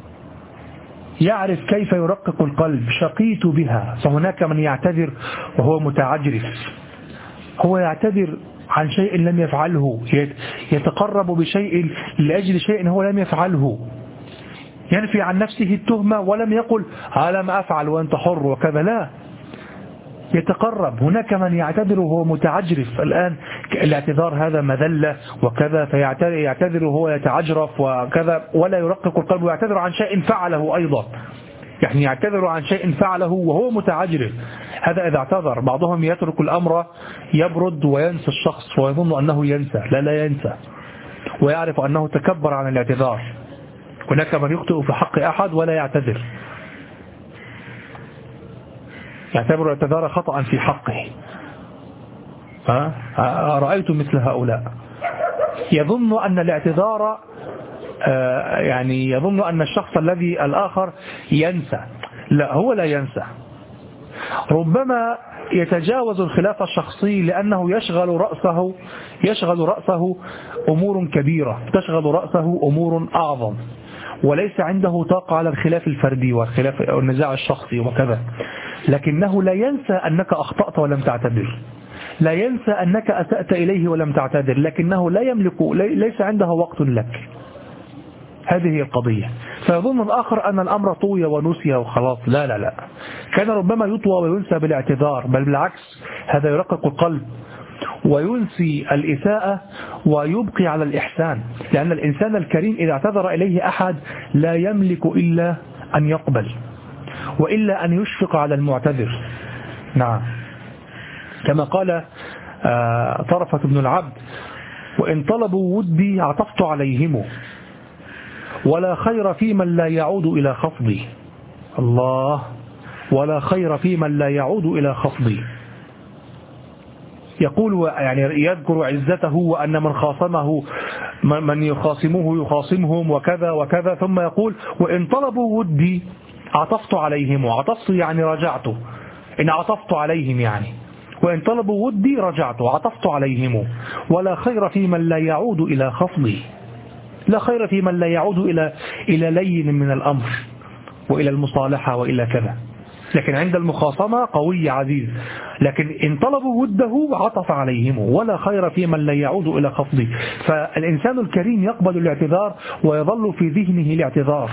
يعرف كيف يرقق القلب. شقيت بها، فهناك من يعتذر وهو متعجرف، هو يعتذر عن شيء لم يفعله، يتقرب بشيء لأجل شيء هو لم يفعله، ينفي عن نفسه التهمة ولم يقل لم أفعل وأنت حر وكذا، لا، يتقرب. هناك من يعتذر وهو متعجرف. الآن الاعتذار هذا مذلة وكذا، فيعتذر وهو يتعجرف وكذا ولا يرقق القلب، ويعتذر عن شيء فعله أيضا، يعني يعتذر عن شيء فعله وهو متعجرف. هذا إذا اعتذر. بعضهم يترك الأمر يبرد وينسى الشخص ويظن أنه ينسى، لا ينسى، ويعرف أنه تكبر عن الاعتذار. هناك من يخطئ في حق أحد ولا يعتذر، يعتبر الاعتذار خطأ في حقه. رأيت مثل هؤلاء يظن أن الاعتذار يعني يظن أن الشخص الذي الآخر ينسى. لا، هو لا ينسى، ربما يتجاوز الخلاف الشخصي لأنه يشغل رأسه أمور كبيرة، تشغل رأسه أمور أعظم، وليس عنده طاقة على الخلاف الفردي والنزاع الشخصي وكذا. لكنه لا ينسى أنك أخطأت ولم تعتذر، لا ينسى أنك أسأت إليه ولم تعتذر، لكنه لا يملك، ليس عنده وقت لك. هذه هي القضية. فيظن الآخر أن الأمر طوي ونسي وخلاص. لا لا لا، كان ربما يطوى وينسى بالاعتذار، بل بالعكس هذا يرقق القلب وينسي الإساءة ويبقي على الإحسان، لأن الإنسان الكريم إذا اعتذر إليه أحد لا يملك إلا أن يقبل، وإلا أن يشفق على المعتذر. نعم، كما قال طرفة بن العبد: وإن طلبوا ودي عطفت عليهم، ولا خير في من لا يعود إلى خفضي. الله، ولا خير في من لا يعود إلى خفضي. يقول يعني يذكر عزته وأن من خاصمه من يخاصمه يخاصمهم وكذا وكذا، ثم يقول: وإن طلبوا ودي عطفت عليهم. وعطفت يعني رجعت، إن عطفت عليهم يعني، وإن طلبوا ودي رجعت وعطفت عليهم، ولا خير في من لا يعود إلى خفضي. لا خير في من لا يعود إلى لين من الأمر وإلى المصالحة وإلى كذا. لكن عند المخاصمة قوي عزيز، لكن إن طلبوا وده عطف عليهم، ولا خير في من لا يعود إلى خفضه. فالإنسان الكريم يقبل الاعتذار ويظل في ذهنه الاعتذار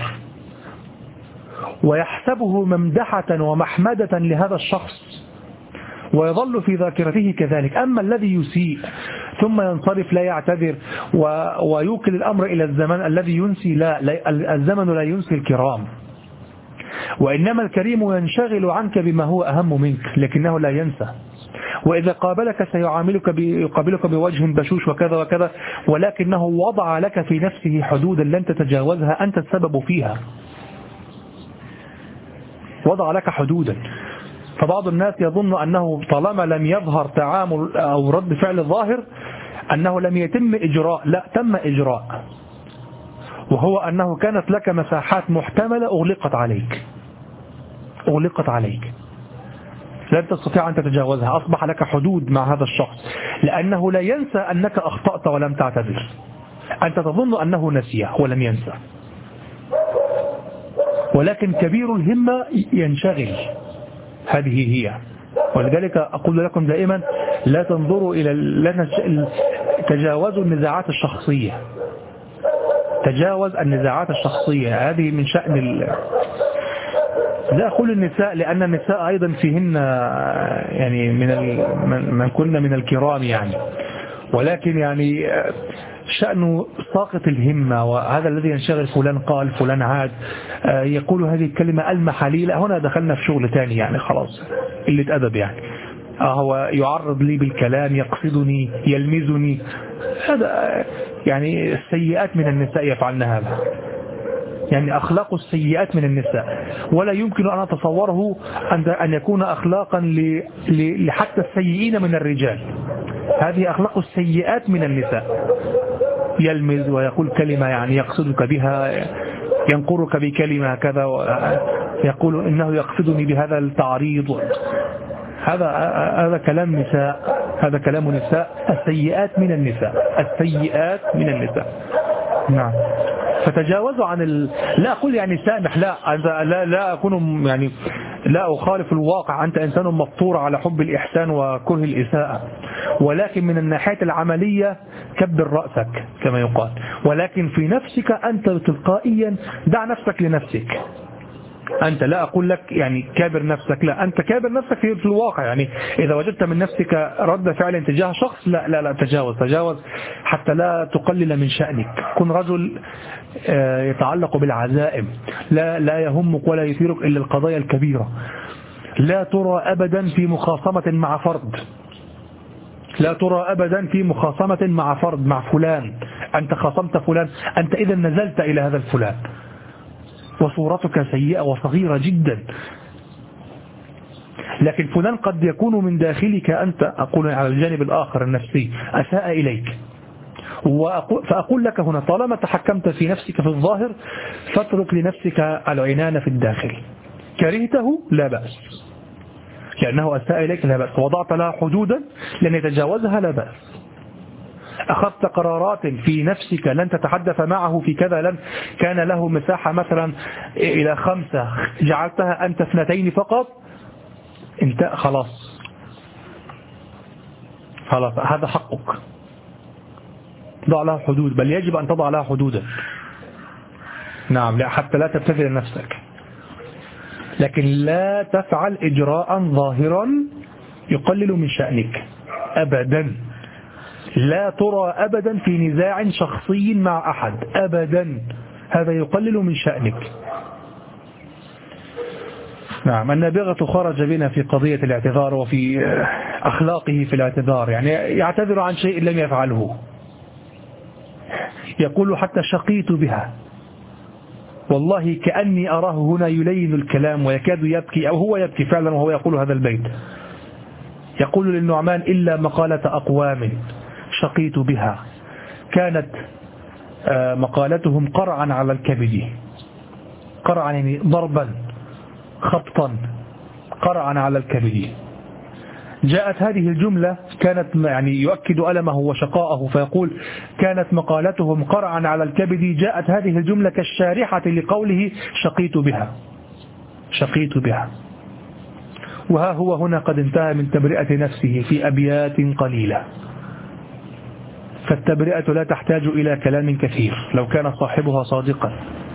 ويحسبه ممدحة ومحمدة لهذا الشخص، ويظل في ذاكرته كذلك. أما الذي يسيء ثم ينصرف لا يعتذر ويوكل الأمر إلى الزمن الذي ينسي، لا، الزمن لا ينسي الكرام، وإنما الكريم ينشغل عنك بما هو أهم منك، لكنه لا ينسى. وإذا قابلك يقابلك بوجه بشوش وكذا وكذا، ولكنه وضع لك في نفسه حدودا لن تتجاوزها، أنت السبب فيها، وضع لك حدودا. فبعض الناس يظن أنه طالما لم يظهر تعامل أو رد فعل ظاهر أنه لم يتم إجراء. لا، تم إجراء، وهو أنه كانت لك مساحات محتملة أغلقت عليك لن تستطيع أن تتجاوزها. أصبح لك حدود مع هذا الشخص، لأنه لا ينسى أنك أخطأت ولم تعتذر. أنت تظن أنه نسيه ولم ينسى، ولكن كبير الهمة ينشغل. هذه هي. ولذلك أقول لكم دائما: لا تنظروا تجاوزوا النزاعات الشخصية. تجاوز النزاعات الشخصية، هذه من شأن لا أقول النساء، لأن النساء أيضا فيهن يعني من كنا من الكرام يعني، ولكن يعني شأن ساقط الهمة، وهذا الذي ينشغل فلان قال فلان عاد يقول هذه الكلمة المحليلة. هنا دخلنا في شغل تاني يعني، خلاص قلة أدب يعني. هو يعرض لي بالكلام، يقصدني، يلمزني. هذا يعني السيئات من النساء يفعلن هذا، يعني أخلاق السيئات من النساء، ولا يمكن أن أتصوره أن يكون أخلاقا لحتى السيئين من الرجال. هذه أخلاق السيئات من النساء. يلمز ويقول كلمة يعني يقصدك بها، ينقرك بكلمة كذا، يقول إنه يقصدني بهذا التعريض. هذا كلام نساء، هذا كلام نساء. السيئات من النساء. نعم. فتجاوزوا عن لا أقول يعني سامح، لا أكون يعني لا أخالف الواقع. أنت إنسان مفطور على حب الإحسان وكره الإساءة، ولكن من الناحية العملية كبر رأسك كما يقال. ولكن في نفسك أنت تلقائيا دع نفسك لنفسك. أنت لا أقول لك يعني كابر نفسك، لا، أنت كابر نفسك في الواقع. يعني إذا وجدت من نفسك رد فعل تجاه شخص، لا تجاوز حتى لا تقلل من شأنك. كن رجل يتعلق بالعزائم، لا يهمك ولا يثيرك إلا القضايا الكبيرة. لا ترى أبدا في مخاصمة مع فرد، لا ترى أبدا في مخاصمة مع فرد، مع فلان. أنت خاصمت فلان، أنت إذا نزلت إلى هذا الفلان وصورتك سيئة وصغيرة جدا. لكن فلان قد يكون من داخلك أنت، أقول على الجانب الآخر النفسي، أساء إليك. فأقول لك هنا طالما تحكمت في نفسك في الظاهر، فاترك لنفسك العنان في الداخل. كرهته لا بأس، لأنه أساء إليك لا بأس. وضعت لها حدودا لن يتجاوزها لا بأس. أخذت قرارات في نفسك لن تتحدث معه في كذا، لن كان له مساحة مثلا إلى 5 جعلتها أنت 2 فقط، انت خلاص هذا حقك. ضع لها حدود، بل يجب أن تضع لها حدودا. نعم، لا حتى لا تبتذل نفسك، لكن لا تفعل إجراء ظاهرا يقلل من شأنك أبدا. لا ترى أبدا في نزاع شخصي مع أحد أبدا، هذا يقلل من شأنك. نعم، النابغة خرج بنا في قضية الاعتذار وفي أخلاقه في الاعتذار، يعني يعتذر عن شيء لم يفعله، يقول حتى شقيت بها، والله كأني أراه هنا يلين الكلام ويكاد يبكي، أو هو يبكي فعلا وهو يقول هذا البيت. يقول للنعمان: إلا مقالة أقوام شقيت بها، كانت مقالتهم قرعا على الكبد، قرعا يعني ضربا خبطا، قرعا على الكبد. جاءت هذه الجملة، كانت يعني يؤكد ألمه وشقاءه، فيقول: كانت مقالتهم قرعا على الكبد. جاءت هذه الجملة كالشارحة لقوله شقيت بها، شقيت بها. وها هو هنا قد انتهى من تبرئة نفسه في أبيات قليلة. فالتبرئة لا تحتاج إلى كلام كثير لو كان صاحبها صادقا،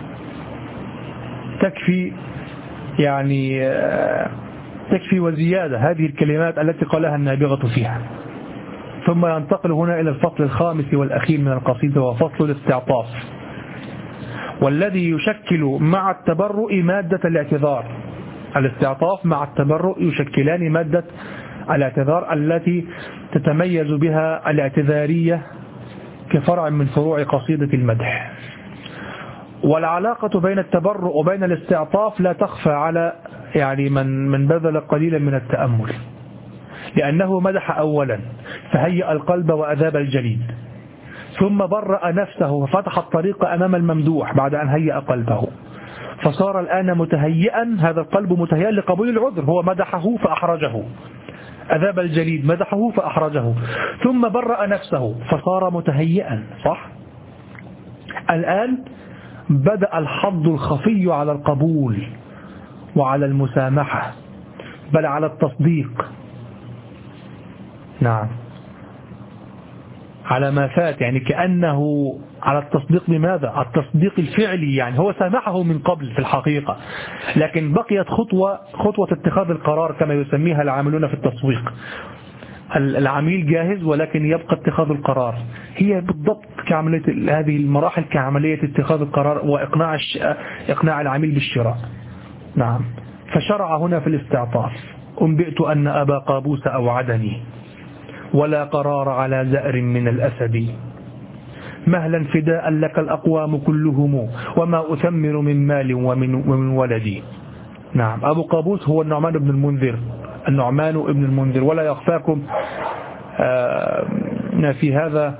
تكفي يعني تكفي وزيادة هذه الكلمات التي قالها النابغة فيها. ثم ينتقل هنا إلى الفصل الخامس والأخير من القصيدة، وفصل الاستعطاف، والذي يشكل مع التبرؤ مادة الاعتذار. الاستعطاف مع التبرؤ يشكلان مادة الاعتذار التي تتميز بها الاعتذارية كفرع من فروع قصيدة المدح. والعلاقة بين التبرؤ وبين الاستعطاف لا تخفى على يعني من بذل قليلا من التأمل، لأنه مدح أولا فهيأ القلب وأذاب الجليد، ثم برأ نفسه ففتح الطريق أمام الممدوح بعد أن هيأ قلبه، فصار الآن متهيئا، هذا القلب متهيئا لقبول العذر، هو مدحه فأحرجه، أذاب الجليد مدحه فأحرجه، ثم برأ نفسه فصار متهيئا، صح؟ الآن بدأ الحظ الخفي على القبول وعلى المسامحة، بل على التصديق. نعم، على ما فات، يعني كأنه على التصديق. بماذا؟ التصديق الفعلي، يعني هو سامحه من قبل في الحقيقة، لكن بقيت خطوة اتخاذ القرار كما يسميها العاملون في التسويق. العميل جاهز ولكن يبقى اتخاذ القرار. هي بالضبط كعملية هذه المراحل كعملية اتخاذ القرار وإقناع العميل بالشراء. نعم، فشرع هنا في الاستعطاف: أنبئت أن أبا قابوس أوعدني ولا قرار على زأر من الأسد، مهلا فداء لك الأقوام كلهم وما أثمر من مال ومن ولدي. نعم، أبو قابوس هو النعمان بن المنذر، النعمان ابن المنذر. ولا يخفاكم في هذا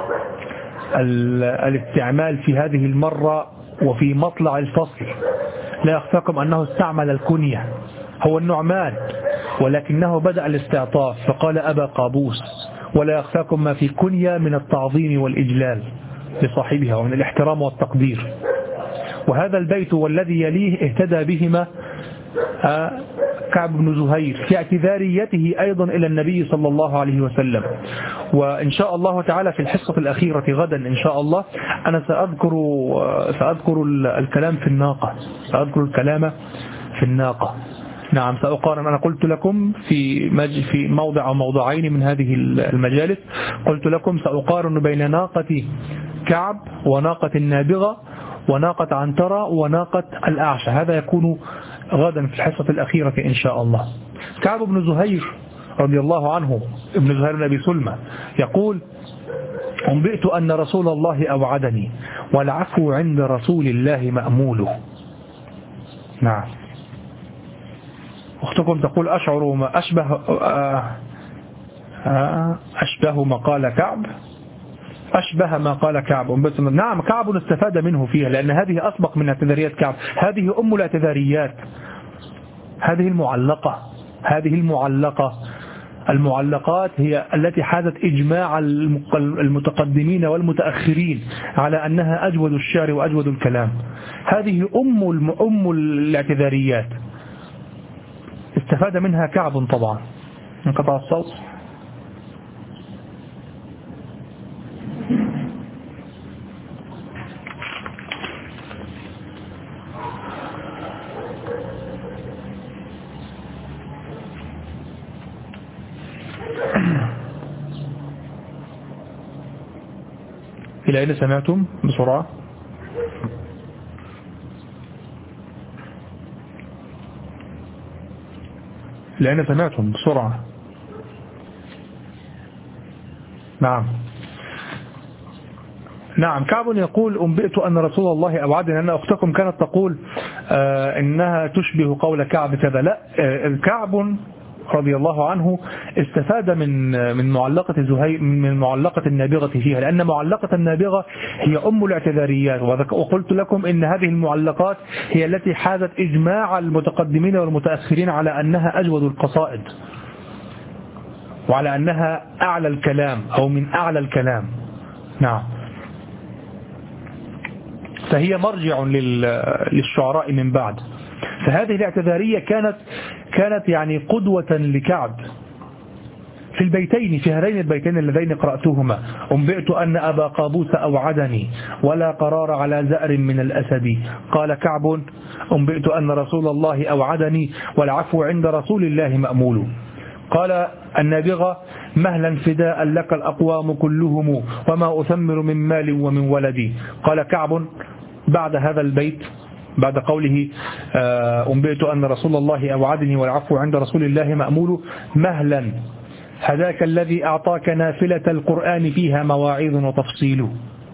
الاستعمال في هذه المرة وفي مطلع الفصل، لا يخفاكم أنه استعمل الكنية، هو النعمان، ولكنه بدأ الاستعطاف فقال أبا قابوس. ولا يخفاكم ما في كنية من التعظيم والإجلال لصاحبها ومن الاحترام والتقدير. وهذا البيت والذي يليه اهتدى بهما كعب بن زهير في اعتذاريته أيضا إلى النبي صلى الله عليه وسلم. وإن شاء الله تعالى في الحصة الأخيرة غدا إن شاء الله أنا سأذكر الكلام في الناقة، سأذكر الكلام في الناقة. نعم، سأقارن. أنا قلت لكم في موضع أو موضعين من هذه المجالس، قلت لكم سأقارن بين ناقة كعب وناقة النابغة وناقة عنترة وناقة الأعشى. هذا يكون غدا في الحصة الأخيرة إن شاء الله. كعب بن زهير رضي الله عنه، ابن زهير بن أبي سلمى، يقول: أنبئت أن رسول الله أوعدني والعفو عند رسول الله مأموله. نعم، أختكم تقول: أشعر ما أشبه ما قال كعب، أشبه ما قال كعب. نعم، كعب استفاد منه فيها، لأن هذه أسبق من اعتذاريات كعب، هذه أم الاعتذاريات، هذه المعلقة. المعلقات هي التي حازت إجماع المتقدمين والمتأخرين على أنها أجود الشعر وأجود الكلام. هذه أم الاعتذاريات، استفاد منها كعب طبعا. انقطع الصوت. إلى أين سمعتم بسرعة؟ إلى أين سمعتم بسرعة؟ نعم كعب يقول أنبئت أن رسول الله أوعدني أن أختكم كانت تقول إنها تشبه قول كعب كذا. لا، كعب رضي الله عنه استفاد من معلقة زهير، من معلقة النابغة فيها، لأن معلقة النابغة هي أم الاعتذاريات، وقلت لكم إن هذه المعلقات هي التي حازت إجماع المتقدمين والمتأخرين على أنها أجود القصائد، وعلى أنها أعلى الكلام أو من أعلى الكلام. نعم، فهي مرجع للشعراء من بعد. فهذه الاعتذارية كانت يعني قدوة لكعب في البيتين، في هذين البيتين اللذين قرأتهما: أنبئت أن أبا قابوس أوعدني ولا قرار على زأر من الأسد. قال كعب: أنبئت أن رسول الله أوعدني والعفو عند رسول الله مأمول. قال النابغة: مهلا فداء لك الأقوام كلهم وما أثمر من مال ومن ولدي. قال كعب بعد هذا البيت، بعد قوله أنبئت أن رسول الله أوعدني والعفو عند رسول الله مأمول: مهلا هذاك الذي أعطاك نافلة القرآن فيها مواعيظ وتفصيل.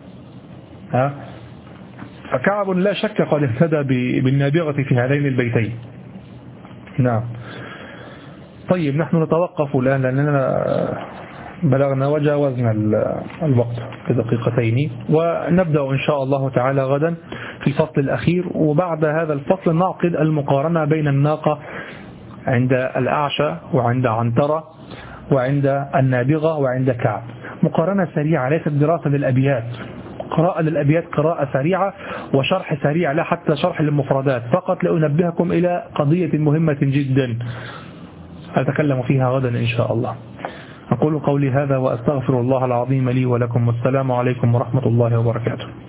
فكعب لا شك قد اهتدى بالنابغة في هذين البيتين. نعم. طيب، نحن نتوقف الآن لأننا بلغنا وجاوزنا الوقت بدقيقتين، ونبدأ إن شاء الله تعالى غدا في الفصل الأخير. وبعد هذا الفصل نعقد المقارنة بين الناقة عند الأعشى وعند عنترة وعند النابغة وعند كعب، مقارنة سريعة ليست دراسة للأبيات، قراءة للأبيات، قراءة سريعة وشرح سريع، لا حتى شرح للمفردات، فقط لأنبهكم إلى قضية مهمة جدا أتكلم فيها غدا إن شاء الله. أقول قولي هذا وأستغفر الله العظيم لي ولكم، والسلام عليكم ورحمة الله وبركاته.